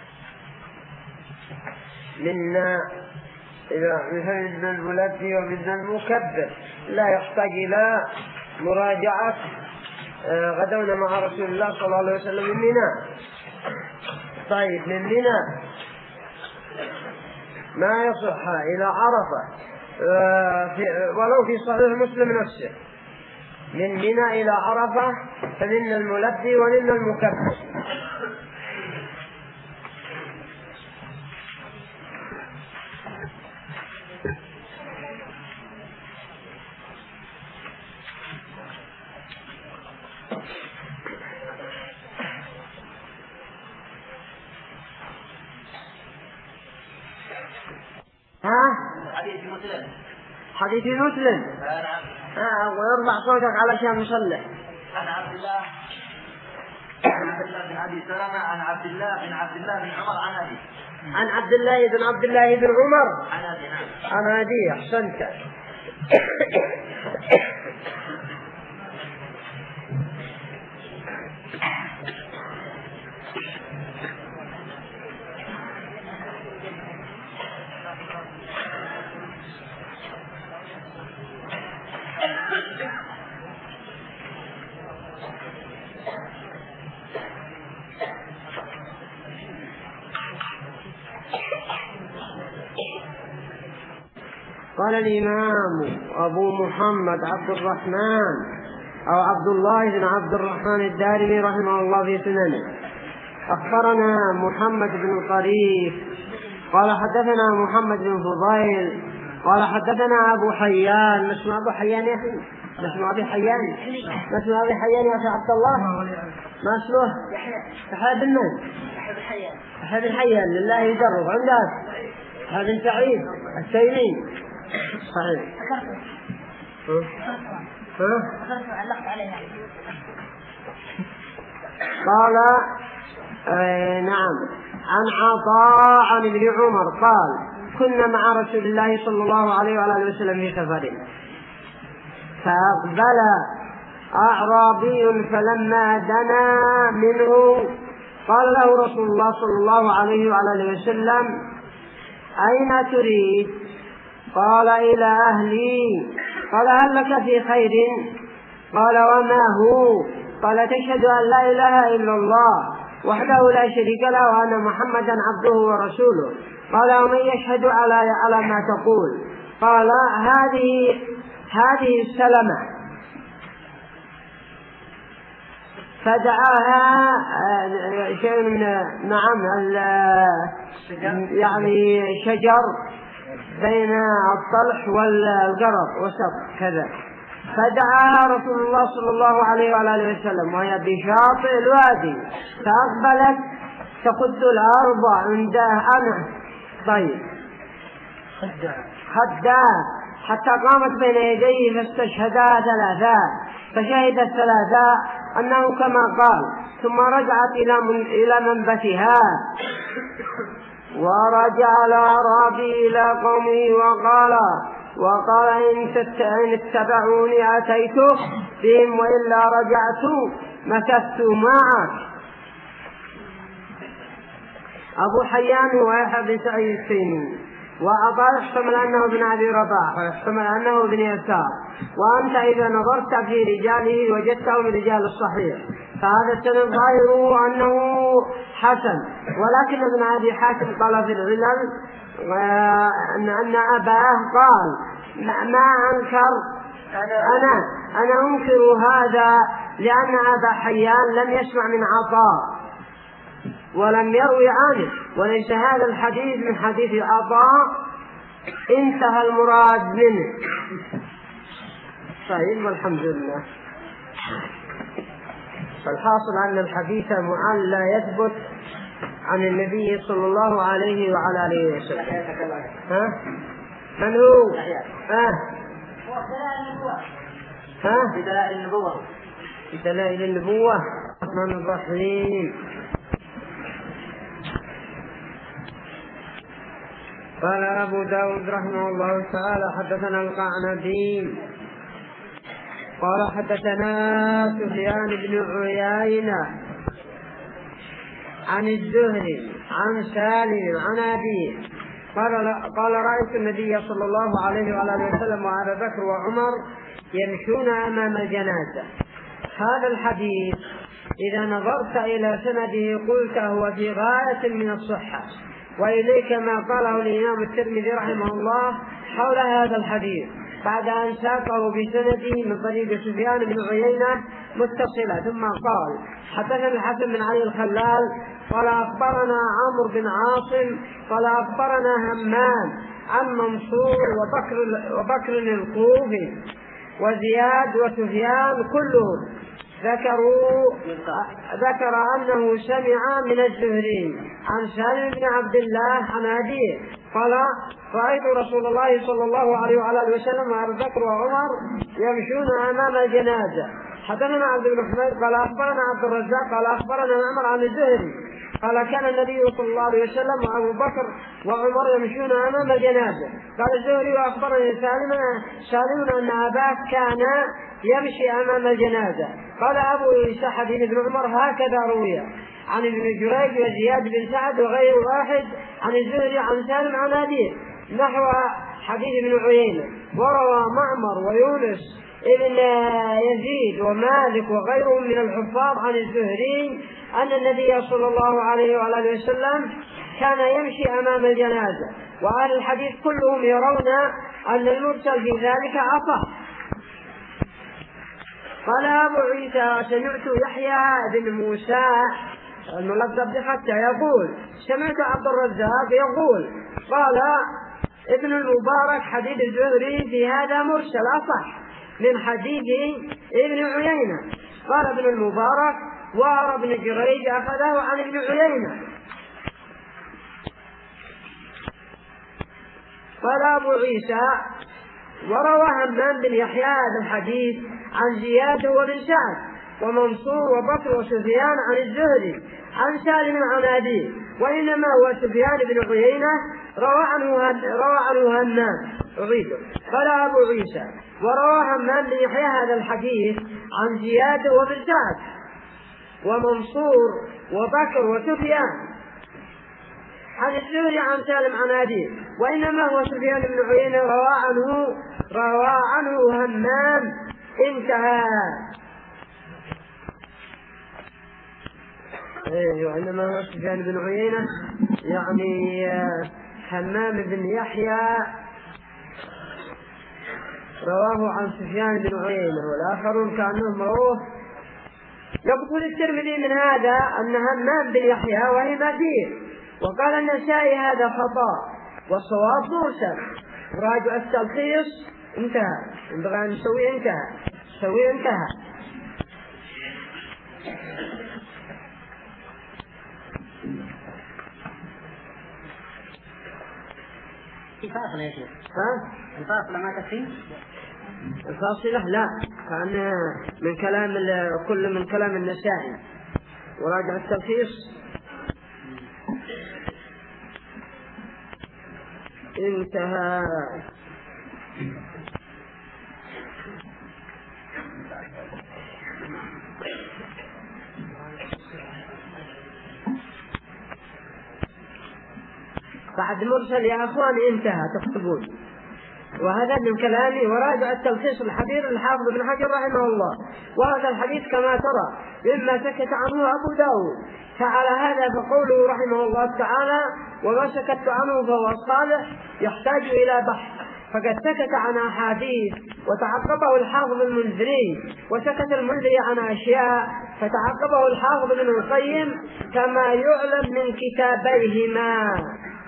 منا مثل الملبي ومن المكبر، لا يحتاج إلى مراجعة. غدونا مع رسول الله صلى الله عليه وسلم من منى. طيب، من منى ما يصح إلى عرفة، ولو في صحيح مسلم نفسه، من منى إلى عرفة فمن الملبي ومن المكبر. حديث مسلم. ويرفع صوتك علشان نصلح.
عن عبد الله بن أبي سلمة عن عبد الله بن عمر عن أبي.
عن عبد الله بن عمر
عن أبي.
عن أبي. أحسنت. قال الإمام أبو محمد عبد الرحمن أو عبد الله بن عبد الرحمن الدارمي رحمه الله في سننه: أخبرنا محمد بن طريف قال حدثنا محمد بن فضيل قال حدثنا أبو حيان. ما اسمه أبو حيان يا أخي؟ ما اسمه أبي حيان؟ ما اسمه أبي حيان يا أخي عبد الله؟ ما اسمه؟ يحيى بن من؟ يحيى بن حيان. لله يجرب عندك هذا سعيد التيمي. صحيح. قال نعم، عن عطاء عن ابن عمر قال: كنا مع رسول الله صلى الله عليه وآله وسلم في سفر، فأقبل أعرابي فلما دنا منه قال له رسول الله صلى الله عليه وعلى وسلم: أين تريد؟ قال: إلى أهلي. قال: هل لك في خير؟ قال: وما هو؟ قال: تشهد أن لا إله إلا الله وحده لا شريك له وأن محمدا عبده ورسوله. قال: ومن يشهد على ما تقول؟ قال: هذه السلمة. فدعاها شيء من يعني شجر بين الطلح والقرب وسط كذا. فدعاها رسول الله صلى الله عليه وآله وسلم وهي بشاطئ الوادي، فأقبلت تخد الأرض عنده أنا طيب خداه حتى قامت بين يديه فاستشهدا ثلاثا، فشهد الثلاثا أنه كما قال، ثم رجعت إلى منبتها. ورجع الأعرابي إلى قومه وقال إن اتبعوني أتيته بهم وإلا رجعت مكثت معك. أبو حيان ويحيى بن سعيد التيمي وعطاء يحتمل أنه ابن أبي رباح ويحتمل أنه ابن يسار، وأنت إذا نظرت في رجاله وجدته من رجال الصحيح، فهذا السند ظاهره أنه حسن. ولكن ابن أبي حاتم قال في العلل أن أباه قال: ما أنكر أنا أنكر هذا لأن أبا حيان لم يسمع من عطاء ولم يروي عنه، وليس هذا الحديث من حديث عطاء، انتهى المراد منه. طيب، والحمد لله. فالحاصل أن الحديث معل لا يثبت عن النبي صلى الله عليه وعلى آله وسلم. من هو؟ بدلائل النبوة. الرحمن الرحيم. قال أبو داود رحمه الله تعالى: حدثنا القعنبي قال حدثنا سفيان بن عيينة عن الزهري عن سالم عن أبيه قال: رأيت النبي صلى الله عليه وآله وسلم وأبا بكر وعمر يمشون أمام الجنازة. هذا الحديث إذا نظرت إلى سنده قلت هو في غاية من الصحة، وإليك ما قاله الإمام الترمذي رحمه الله حول هذا الحديث بعد أن ساقه بسنده من طريق سفيان بن عيينة متصلة، ثم قال: حدثنا الحسن بن علي الخلال قال أخبرنا عمرو بن عاصم قال أخبرنا همام عن منصور وبكر الكوفي وزياد وسفيان كلهم ذكر أنه سمع من الزهري عن سالم بن عبد الله عن أبيه قال: رأيت رسول الله صلى الله عليه وآله وسلم وأبا بكر وعمر يمشون أمام الجنازة. حدثنا عبد بن حميد قال أخبرنا عبد الرزاق قال أخبرنا معمر عن الزهري قال: كان النبي صلى الله عليه وسلم وأبو بكر وعمر يمشون أمام الجنازة. قال الزهري: وأخبرني سالم أن أباه كان يمشي أمام الجنازة. قال أبو عيسى: حديث ابن عمر هكذا روي عن ابن جريج وزياد بن سعد وغير واحد عن الزهري عن سالم عن أبيه نحو حديث ابن عيينة. وروى معمر ويونس ابن يزيد ومالك وغيرهم من الحفاظ عن الزهري أن النبي صلى الله عليه وآله وسلم كان يمشي أمام الجنازة. وأهل الحديث كلهم يرون أن المرسل في ذلك أصح. قال أبو عيسى: سمعت يحيى بن موسى الملقب بحتى يقول: سمعت عبد الرزاق يقول: قال ابن المبارك: حديث الزهري في هذا مرسل أصح من حديث ابن عيينة. قال ابن المبارك: وأرى ابن جريج أخذه عن ابن عيينة. قال أبو عيسى: وروى همام بن يحيى هذا الحديث عن زياد وابن سعد ومنصور وبكر وسفيان عن الزهري عن سالم عن أبيه، وإنما هو سفيان بن عيينة روى عنه همام. أعيده: قال أبو عيسى: وروى همام بن يحيى هذا الحديث عن زياد وابن سعد ومنصور وبكر وسفيان عن الزهري عن سالم عن أبيه، وإنما هو سفيان بن عيينة روى عنه همام. انتهى. وإنما هو سفيان بن عيينة يعني همام بن يحيى رواه عن سفيان بن عيينة، والآخرون كأنهم رواه. يقول الترمذي من هذا أن همام بن يحيى وهم أثير، وقال النسائي هذا خطأ والصواب مرسل. راجع التلخيص. انتهى. ينبغي أن نسوي انتهى.
الفاصلة يا شيخ. الفاصلة ما تكفي؟
الفاصلة لا، كان من كلام كل من كلام النسائي. وراجع التلخيص. انتهى. بعد مرسل يا أخوان انتهى تكتبون. وهذا من كلامي. وراجع التلخيص الحبير الحافظ بن حجر رحمه الله. وهذا الحديث كما ترى مما سكت عنه أبو داود، فعلى هذا فقوله رحمه الله تعالى: وما سكت عنه فهو صالح يحتاج إلى بحث. فقد سكت عن أحاديث وتعقبه الحافظ المنذري، وسكت المنذري عن أشياء فتعقبه الحافظ ابن القيم كما يعلم من كتابيهما.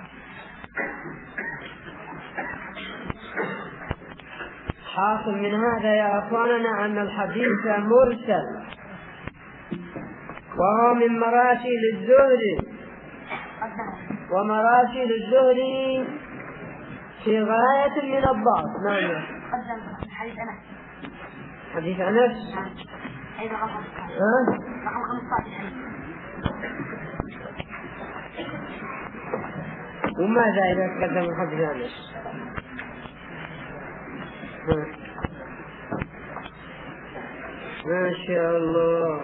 حاصل من هذا يا أخواننا أن الحديث مرسل، وهو من مراسيل الزهري، ومراسيل الزهري في غاية من الضعف. نعم. حديث أنس.
رقم 15.
وماذا إذا تقدم حديث أنس؟ ما شاء الله.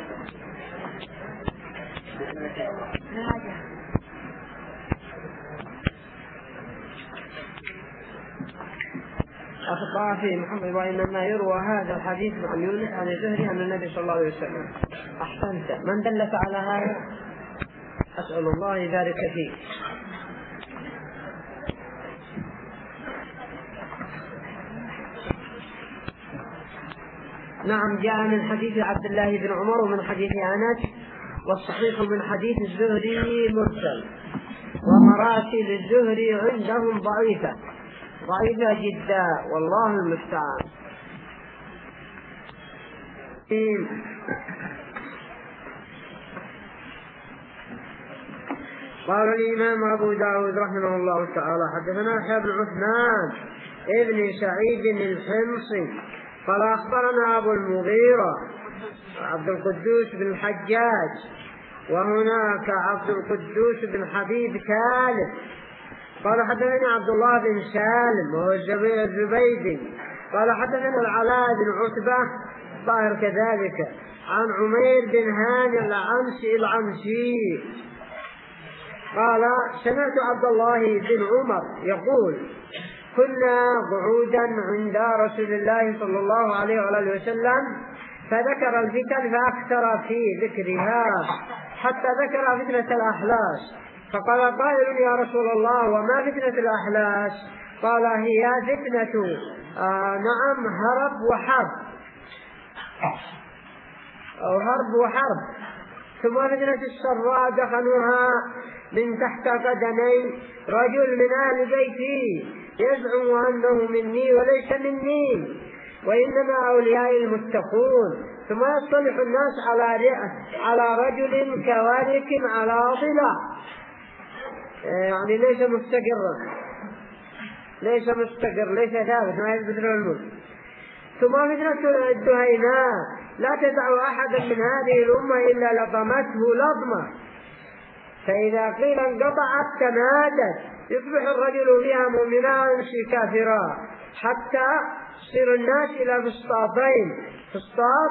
أخطأ فيه محمد، وإنما يروى هذا الحديث عن يونس عن الزهري عن النبي صلى الله عليه وسلم. أحسنت. من دلت على هذا؟ أسأل الله يبارك فيك. نعم، جاء من حديث عبد الله بن عمر ومن حديث أنس، والصحيح من حديث الزهري مرسل. ومراسل الزهري عندهم ضعيفة جدا، والله المستعان. قال الإمام أبو داود رحمه الله تعالى: حدثنا يحيى بن عثمان ابن سعيد الحمصي قال أخبرنا أبو المغيرة عبد القدوس بن الحجاج، وهناك عبد القدوس بن حبيب ثالث قال حدثنا عبد الله بن سالم وهو الزبيدي قال حدثنا العلاء بن عتبة ظاهر كذلك عن عمير بن هاني العنسي قال: سمعت عبد الله بن عمر يقول: كنا قعودا عند رسول الله صلى الله عليه وآله وسلم فذكر الفتن فأكثر في ذكرها حتى ذكر فتنة الأحلاس، فقال قائل: يا رسول الله وما فتنة الأحلاس؟ قال: هي فتنة نعم هرب وحرب أو هرب وحرب، ثم فتنة السراء دخلوها من تحت قدمي رجل من أهل بيتي يزعم أنه مني وليس مني، وإنما أولياء المتقون، ثم يصطلح الناس على رجل كوارث على ضلع، يعني ليس مستقر ليس ثابت ما يثبت له الملك. ثم فتنة الدهيناء لا تدع أحدا من هذه الأمة إلا لطمته لطمة، فإذا قيل انقطعت تمادت، يصبح الرجل فيها مؤمنا ويمسي كافرا، حتى يصير الناس إلى فسطاطين: فسطاط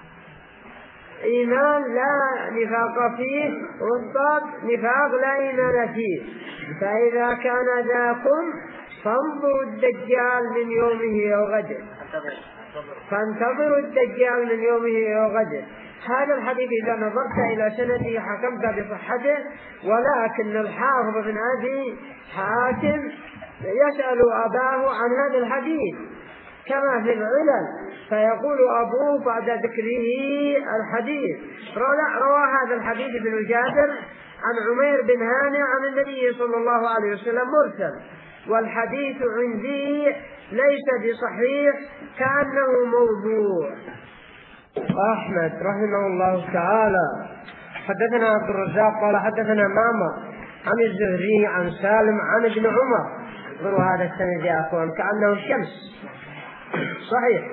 إيمان لا نفاق فيه، وفسطاط نفاق لا إيمان فيه. فإذا كان ذاكم فانظروا الدجال من يومه أو غده، فانتظروا الدجال من يومه أو غده. هذا الحديث إذا نظرت إلى سنده حكمت بصحته، ولكن الحافظ بن أبي حاتم يسأل أباه عن هذا الحديث كما في العلل، فيقول أبوه بعد ذكره الحديث: روى هذا الحديث ابن جابر عن عمير بن هانئ عن النبي صلى الله عليه وسلم مرسل، والحديث عندي ليس بصحيح كأنه موضوع. أحمد رحمه الله تعالى حدثنا عبد الرزاق قال حدثنا معمر عن الزهري عن سالم عن ابن عمر. انظروا هذا السند يا أخوان كأنه الشمس صحيح.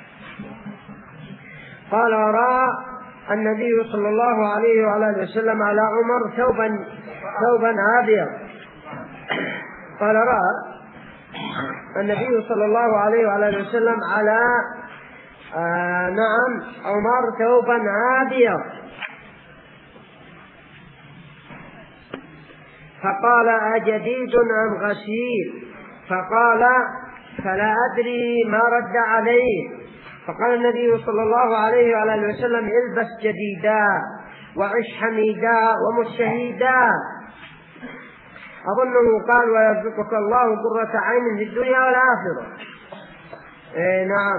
قال: رأى النبي صلى الله عليه وآله وسلم على عمر ثوبا أبيض. قال: رأى النبي صلى الله عليه وآله وسلم على نعم عمر ثوبا أبيض. فقال: أجديد أم غسيل؟ فقال: فلا أدري ما رد عليه. فقال النبي صلى الله عليه وآله وسلم: البس جديدا وعش حميدا ومت شهيدا. أظنه قال: ويرزقك الله قرة عين في الدنيا والآخرة. نعم.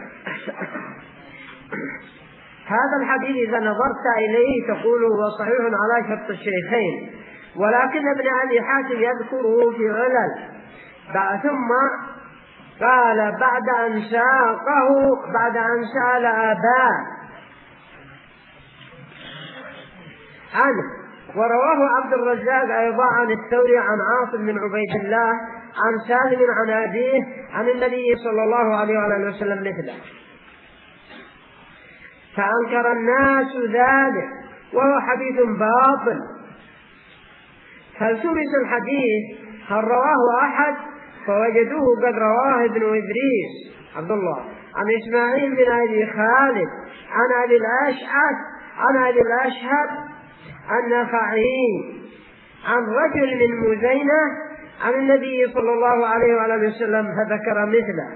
هذا الحديث إذا نظرت إليه تقول هو صحيح على شرط الشيخين، ولكن ابن أبي حاتم يذكره في علل. ثم قال بعد أن سأل أباه عنه. ورواه عبد الرزاق أيضا عن الثوري عن عاصم بن عبيد الله عن سالم عن أبيه عن النبي صلى الله عليه وسلم مثله، فأنكر الناس ذلك وهو حديث باطل. فالتمس الحديث هل رواه أحد فوجدوه قد رواه ابن إدريس عبد الله عن إسماعيل بن أبي خالد عن أبي الأشهب النخعي عن رجل من مزينة عن النبي صلى الله عليه وسلم فذكر مثله.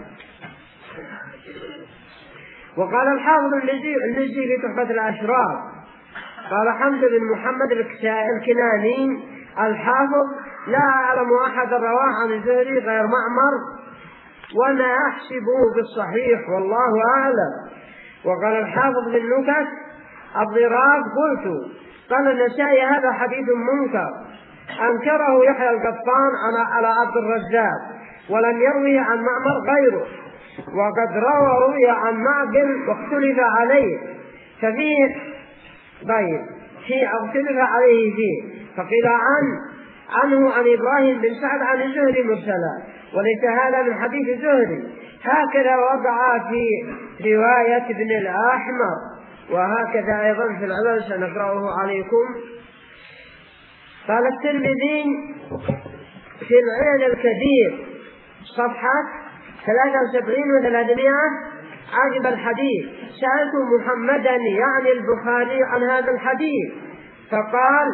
وقال الحافظ المزي في تحفة الأشراف قال حمد بن محمد الكناني الحافظ: لا أعلم أحد رواه عن الزهري غير معمر، وما أحسبه بالصحيح والله أعلم. وقال الحافظ بن نكت الضراب: قلت قال النسائي: هذا حديث منكر، أنكره يحيى القطان على عبد الرزاق، ولم يروي عن معمر غيره، وقد روي عن معقل واختلف عليه ففيه اختلف عليه فيه، فقيل عنه عن إبراهيم بن سعد عن الزهري مرسلا، وليس هذا من حديث الزهري. هكذا وضع في رواية ابن الأحمر، وهكذا أيضا في العلل سنقرأه عليكم. قال الترمذي في العلل الكبير صفحة 73 و300 عقب الحديث: سألت محمدا يعني البخاري عن هذا الحديث فقال: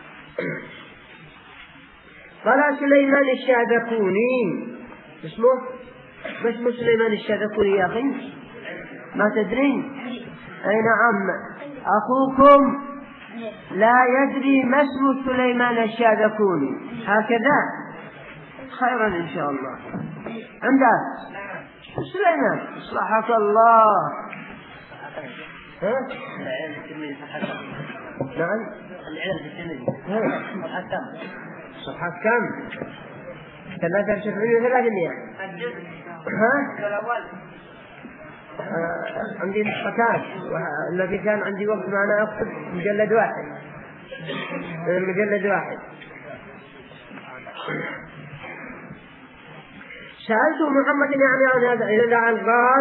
قال سليمان الشاذكوني. اسمه سليمان الشاذكوني يا أخي؟ ما تدرين؟ أي نعم، أخوكم لا يدري ما اسم سليمان الشاذكوني. هكذا خيرا إن شاء الله. عنده سليمان صحك الله. نعم صفحة كم؟ 73 و300. عندي نسختان، الذي كان عندي وقت معنا أكتب مجلد واحد. سألت محمد يعني عن هذا إذا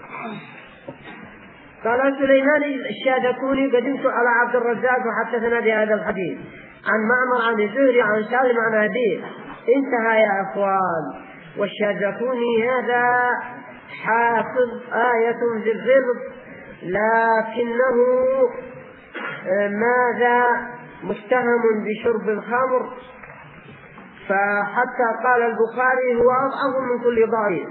قال سليمان الشاذكوني: قدمت على عبد الرزاق وحدثنا بهذا الحديث عن معمر عن الزهري عن سالم عن أبيه. انتهى يا أخوان. والشاذكوني هذا حافظ آية في الضرب، لكنه ماذا متهم بشرب الخمر، فحتى قال البخاري هو أضعف من كل ضعيف.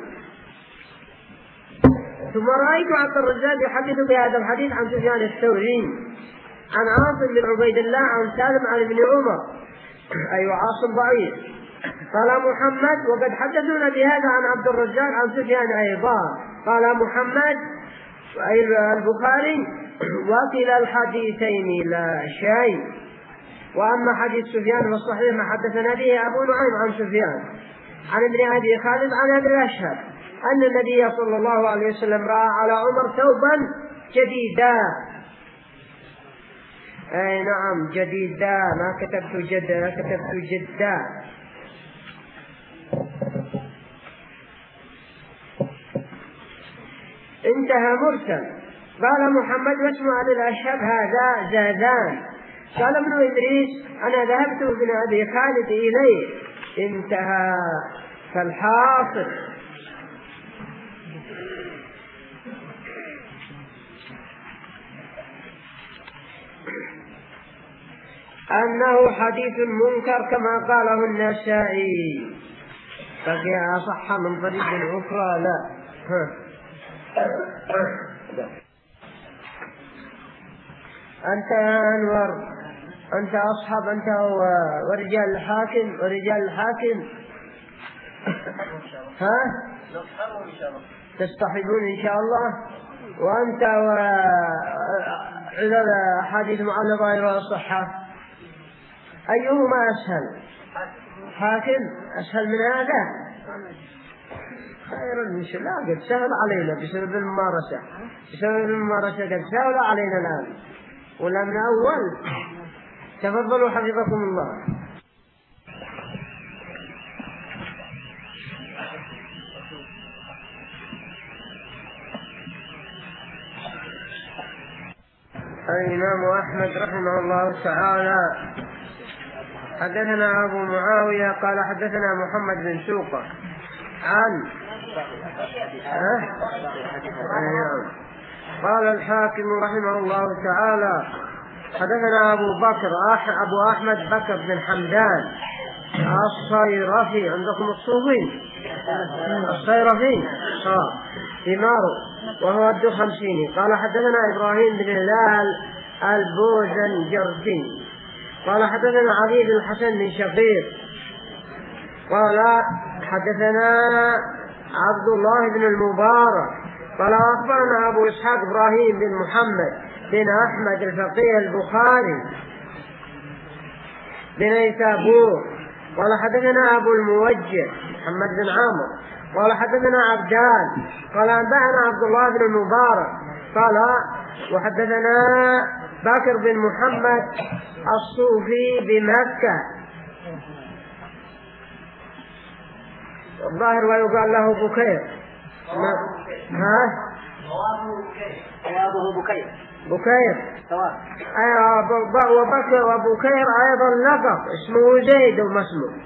ثم رأيت عبد الرزاق يحدث بهذا الحديث عن سفيان الثوري عن عاصم بن عبيد الله عن سالم عن ابن عمر، أي عاصم ضعيف. قال محمد وقد حدثنا بهذا عن عبد الرزاق عن سفيان أيضا. قال محمد أي البخاري وكلا الحديثين لا شيء. وأما حديث سفيان فالصحيح ما حدثنا به أبو نعيم عن سفيان عن ابن أبي خالد عن أبي الأشهب أن النبي صلى الله عليه وسلم رأى على عمر ثوبا جديدا. أي نعم جديدا، ما كتبت جدا، كتبت جدا. انتهى مرسل. قال محمد واسم أبي الأشهب هذا زادان. قال ابن إدريس أنا ذهبت بن أبي خالد إليه. انتهى. فالحاصل أنه حديث منكر كما قاله النسائي. فقيا صح من طريق أخرى لا. أنت يا أنور، أنت أصحاب أنت ورجال الحاكم ورجال الحاكم ها تصطحبون إن شاء الله. وأنت وعلى حديث معلقة غير الصحة أيهما أسهل؟ حاكم أسهل من هذا؟ خير المشي لا قد سهل علينا بسبب الممارسة، بسبب الممارسة قد سهل علينا الآن ولا من أول. تفضلوا حفظكم الله. الإمام أحمد رحمه الله تعالى حدثنا أبو معاوية قال حدثنا محمد بن سوقة عن قال الحاكم رحمه الله تعالى حدثنا أبو بكر أبو أحمد بكر بن حمدان الصيرفي. عندكم الصوفي الصيرفي إماره وهو الدخمسيني. قال حدثنا إبراهيم بن هلال البوزنجردي قال حدثنا علي بن الحسن بن شقيق قال حدثنا عبد الله بن المبارك قال أخبرنا أبو إسحاق إبراهيم بن محمد بن أحمد الفقيه البخاري بن نيسابور قال حدثنا أبو الموجه محمد بن عمرو قال حدثنا عبدان قال أنبأنا عبد الله بن المبارك قال وحدثنا بكر بن محمد الصوفي بمكة الظاهر ويقال له بكير. ها بكير وبكر وبكير أيضا لقب اسمه زيد وما اسمه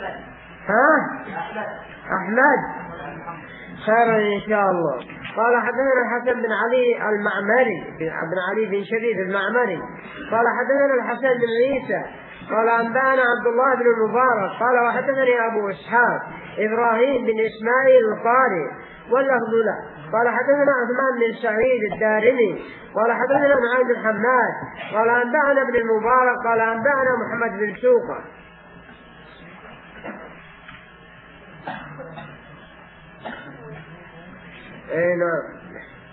أحمد. خير إن شاء الله. قال حدثنا الحسن بن علي المعمري بن علي بن شديد المعمري قال حدثنا الحسن بن عيسى قال أنبأنا عبد الله بن المبارك قال وحدثني أبو إسحاق إبراهيم بن إسماعيل القاري واللفظ له قال حدثنا عثمان بن سعيد الدارمي قال حدثنا معاذ بن حماد قال أنبأنا ابن المبارك قال أنبأنا محمد بن سوقة نعم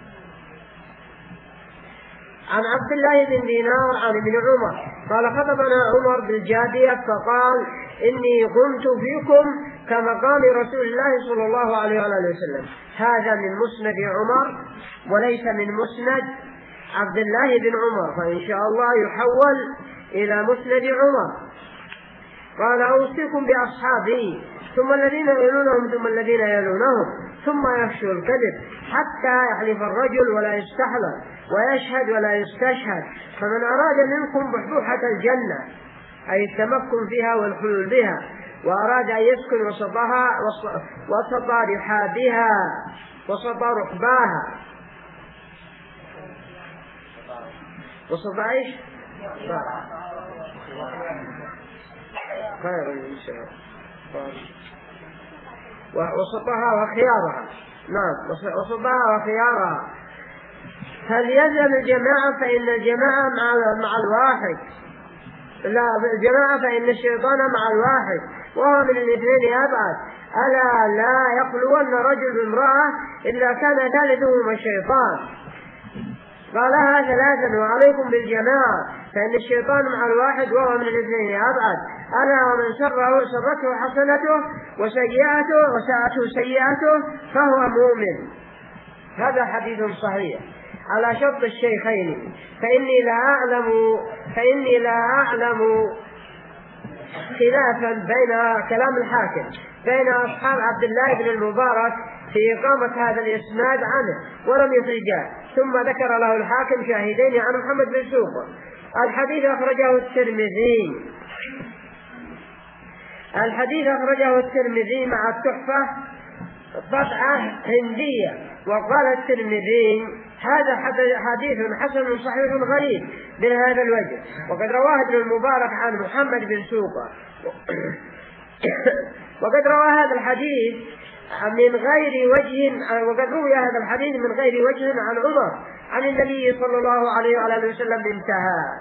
عن عبد الله بن دينار عن ابن عمر قال خطبنا عمر بالجادية فقال إني قمت فيكم كمقام رسول الله صلى الله عليه وسلم. هذا من مسند عمر وليس من مسند عبد الله بن عمر، فإن شاء الله يحول إلى مسند عمر. قال أوصيكم بأصحابي ثم الذين يلونهم ثم الذين يلونهم ثم يفشوا الكذب حتى يحلف الرجل ولا يستحلف ويشهد ولا يستشهد. فمن أراد منكم بحبوحة الجنة أي التمكن فيها والحلول بها وأراد أن يسكن وسطها وسط رحابها وسط رحباها وسط ايش؟ خير إن شاء الله. وسطها وخيارها. نعم وسطها وخيارها. فليلزم الجماعة فإن الجماعة مع الواحد. لا الجماعة فإن الشيطان مع الواحد وهو من الاثنين أبعد. ألا لا يخلون رجل بامرأة إلا كان ثالثهما الشيطان. قالها ثلاثا وعليكم بالجماعة فإن الشيطان مع الواحد وهو من الاثنين أبعد. ألا ومن سرته حسنته وساءته سيئته فهو مؤمن. هذا حديث صحيح على شرط الشيخين. فإني لا أعلم خلافا بين كلام الحاكم بين أصحاب عبد الله بن المبارك في إقامة هذا الإسناد عنه ولم يخرجاه. ثم ذكر له الحاكم شاهدين عن محمد بن سوقة. الحديث أخرجه الترمذي مع التحفة طبعة هندية. وقال الترمذي هذا حديث حسن صحيح غريب من هذا الوجه. وقد رواه ابن المبارك عن محمد بن سوقة. وقد روى هذا الحديث من غير وجه عن عمر عن النبي صلى الله عليه وآله وسلم انتهى.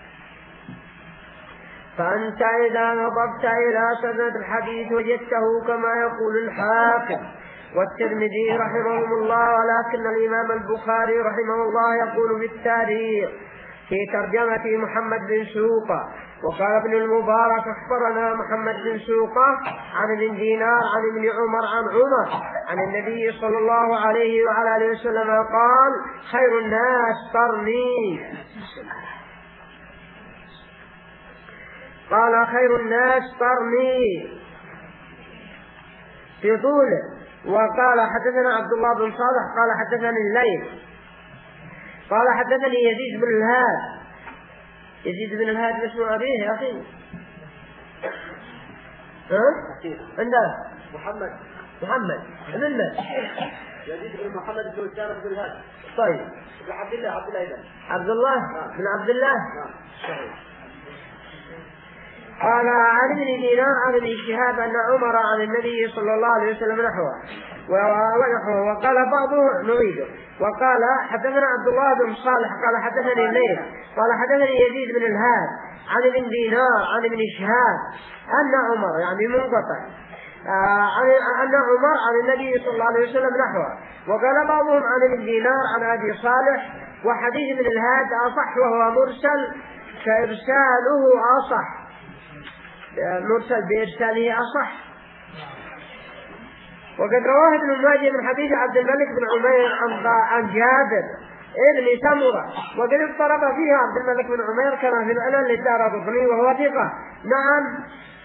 فأنت إذا نظرت إلى سند الحديث وجدته كما يقول الحاكم والترمذي رحمهم الله. ولكن الإمام البخاري رحمه الله يقول في التاريخ في ترجمة محمد بن سوقة وقال ابن المبارك أخبرنا محمد بن سوقة عن ابن دينار عن ابن عمر عن النبي صلى الله عليه وعلى آله وسلم قال خير الناس قرني في طوله. وقال حدثنا عبد الله بن صالح قال حدثني الليث قال حدثني يزيد بن الهاد اسم أبيه يا أخي عنده محمد من
يزيد بن محمد بن الشارف بن الهاد.
طيب عبد الله بن عبد الله. قال عن ابن دينار عن ابن شهاب أن عمر عن النبي صلى الله عليه وسلم نحوه. وقال بعضه نعيده. وقال حدثنا عبد الله بن صالح قال حدثني الليث قال حدثني يزيد بن الهاد عن ابن دينار عن ابن شهاب أن عمر يعني منقطع أن عمر عن النبي صلى الله عليه وسلم نحوه. وقال بعضهم عن ابن دينار عن أبي صالح. وحديث ابن الهاد أصح وهو مرسل فإرساله أصح. مرسل بإرساله أصح. وقد رواه ابن ماجه من حديث عبد الملك بن عمير عن جابر ابن سمرة. وقد اضطرب فيه عبد الملك بن عمير كما في العلل للدارقطني وهو ثقة. نعم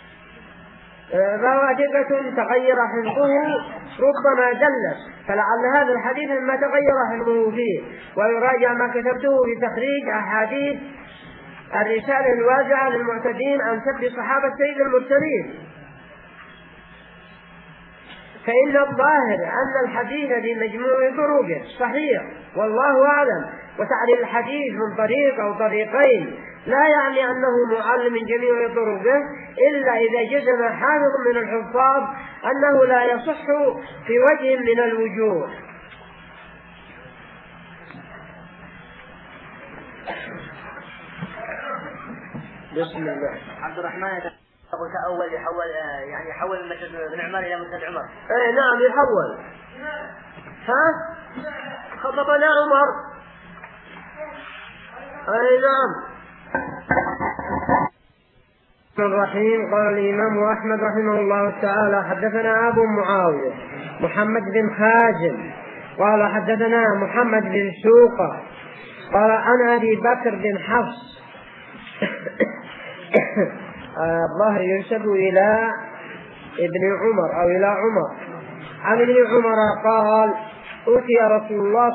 فهو ثقة تغير حفظه ربما دلس. فلعل هذا الحديث مما تغير حفظه فيه. ويراجع ما كتبته في تخريج أحاديث الرسالة الواسعة للمعتدين عن سب صحابة سيد المرسلين. فإن الظاهر أن الحديث بمجموع طرقه صحيح والله أعلم. وتعليل الحديث من طريق أو طريقين لا يعني أنه معل من جميع طرقه إلا إذا جزم حافظ من الحفاظ أنه لا يصح في وجه من الوجوه. بسم الله.
عبد الرحمن أبو تأول يحول المسجد بن عمر إلى مسجد عمر.
إيه نعم يحول. خطبنا عمر. أي نعم. الرحيم. قال الإمام أحمد رحمه الله تعالى حدثنا أبو معاوية محمد بن خازم قال حدثنا محمد بن سوقة قال عن أبي بكر بن حفص الظاهر ينسب إلى ابن عمر أو إلى عمر عن ابن عمر قال أتى رسول الله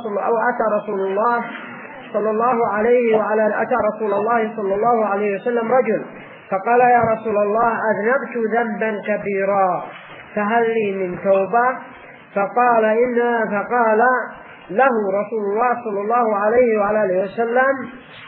صلى الله عليه وسلم رجل فقال يا رسول الله أذنبت ذنبا كبيرا فهل لي من توبة؟ فقال له رسول الله صلى الله عليه وعلى آله وسلم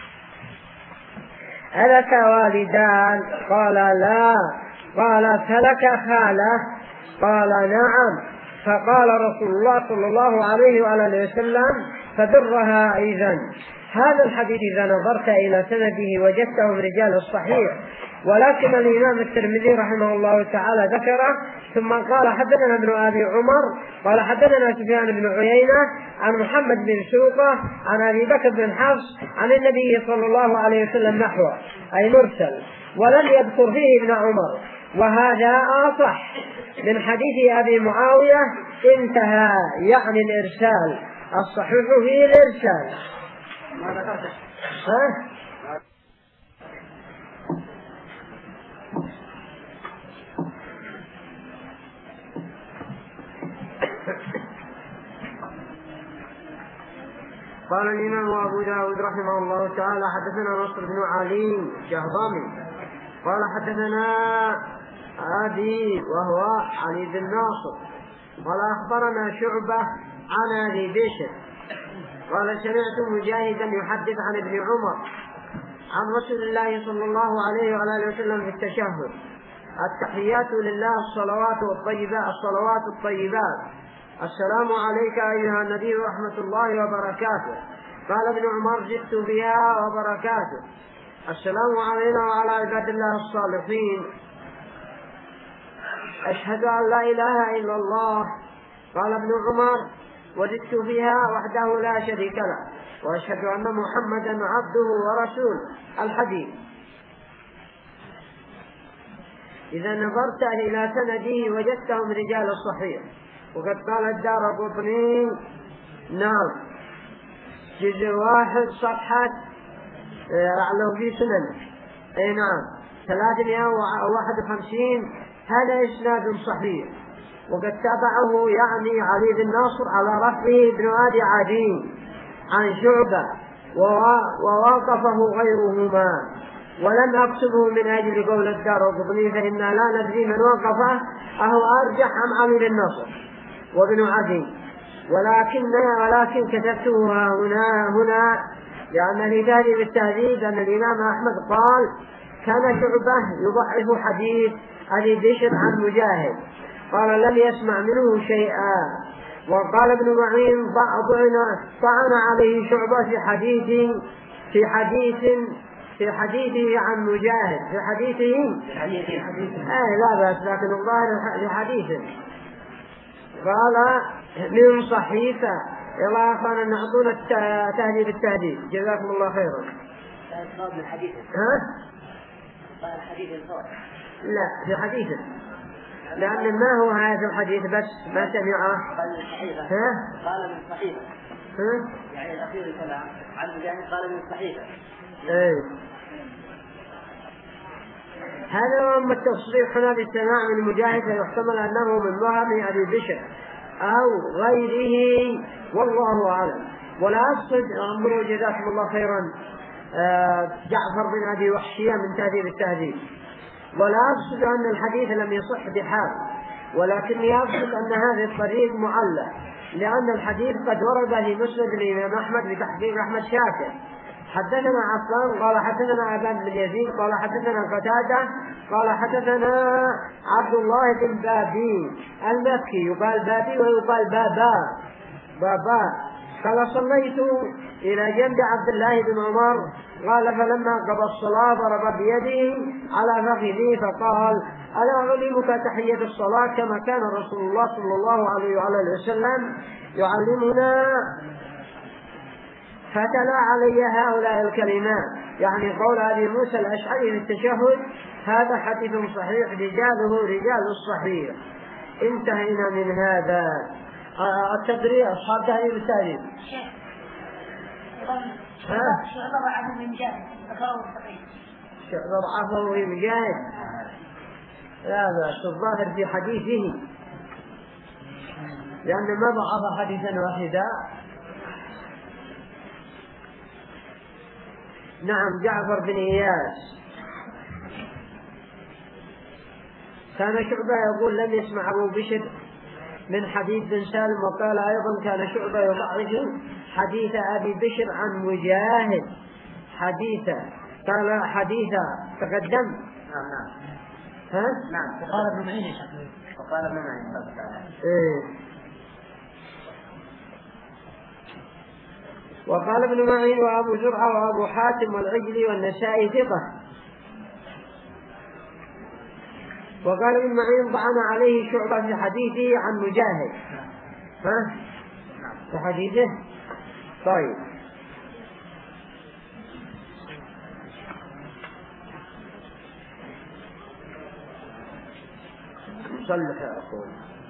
ألك والدان؟ قال لا. قال فلك خالة؟ قال نعم. فقال رسول الله صلى الله عليه وعلى آله وسلم فبرها إذن. هذا الحديث إذا نظرت إلى سنده وجدته من رجال الصحيح، ولكن الإمام الترمذي رحمه الله تعالى ذكره ثم قال حدثنا ابن أبي عمر قال حدثنا سفيان بن عيينة عن محمد بن سوقة عن أبي بكر بن حفص عن النبي صلى الله عليه وسلم نحوه أي مرسل، ولم يذكر فيه ابن عمر، وهذا أصح من حديث أبي معاوية. انتهى يعني الإرسال، الصحيح فيه الإرسال. قال الإمام أبو داود رحمه الله تعالى حدثنا نصر بن علي الجهضمي قال حدثنا أبي وهو علي بن ناصر قال أخبرنا شعبة عن أبي بشر قال سمعت مجاهدا يحدث عن ابن عمر عن رسول الله صلى الله عليه وعلى آله وسلم في التشهد: التحيات لله الصلوات الطيبات السلام عليك أيها النبي ورحمة الله وبركاته. قال ابن عمر: جئت بها وبركاته. السلام علينا وعلى عباد الله الصالحين. أشهد أن لا إله إلا الله. قال ابن عمر: وجدت بها وحده لا شريك له، وأشهد أن محمدا عبده ورسوله. الحديث. إذا نظرت إلى سنده وجدته من رجال الصحيح، وقد قال الدارقطني نعم جزء 1 صفحة أعلو في سنن نعم 351 هذا إسناد صحيح، وقد تابعه يعني علي بن ناصر على رفعه ابن أبي عدي عن شعبة وواقفه غيرهما، ولم أقصده من أجل قول الدارقطني فإننا لا ندري من وقفه أهو أرجح أم علي بن ناصر وابن عدي، ولكن كتبته هنا لأن في تهذيب التهذيب أن الإمام أحمد قال: كان شعبة يضعف حديث أبي بشر عن مجاهد، قال لم يسمع منه شيئا. وقال ابن معين: طعن عليه شعبة في حديثه عن مجاهد في حديثه لا بأس، لكن الظاهر في حديثه. قال من صحيفة. يلا يا أخوانا نعطونا تهذيب التهذيب جزاكم الله خيرا. لا في حديثه، لأن ما هو هذا الحديث بس ما سمعه.
قال من صحيفة يعني الأخير الكلام عن مجاهد قال من صحيفة.
هذا هو التصريح هنا بالسماع من مجاهد، فيحتمل أنه من وهم أبي بشر أو غيره والله أعلم. ولا أقصد أمره جزاكم الله خيرا جعفر بن أبي وحشية من تهذيب التهذيب، ولا أقصد أن الحديث لم يصح بحال، ولكني أقصد أن هذه الطريق معلة، لأن الحديث قد ورد في مسند الإمام أحمد بتحقيق أحمد شاكر. حدثنا عفان قال حدثنا أبان بن يزيد قال حدثنا قتادة قال حدثنا عبد الله بن بابي المكي، يقال بابي ويقال بابا قال: صليت إلى جنب عبد الله بن عمر، قال: فلما قضى الصلاة ضرب بيده على فخذه فقال: ألا أعلمك تحية الصلاة كما كان رسول الله صلى الله عليه وآله وسلم يعلمنا؟ فتلا علي هؤلاء الكلمات، يعني قول أبي موسى الأشعري في التشهد: هذا حديث صحيح رجاله رجال الصحيح. انتهينا من هذا التدريب. أصحاب تهذيب التهذيب ضعفه في مجاهد لا بأس، الظاهر في حديثه، لأن ما ضعف حديثا واحدا. نعم جعفر بن إياس كان شعبة يقول لم يسمع أبو بشر من حديث بن سالم. وقال أيضا كان شعبة يضعف حديث أبي بشر عن مجاهد حديثا. قال حديثا تقدم.
نعم.
ها؟
نعم. وقال ابن معين. وقال ابن معين.
وقال ابن معين وأبو زرعة وأبو حاتم والعجلي والنسائي ثقة. وقال ابن معين طعن عليه شعبة في حديثه عن مجاهد. ها؟ في حديثه. طيب صلح يا أخوان.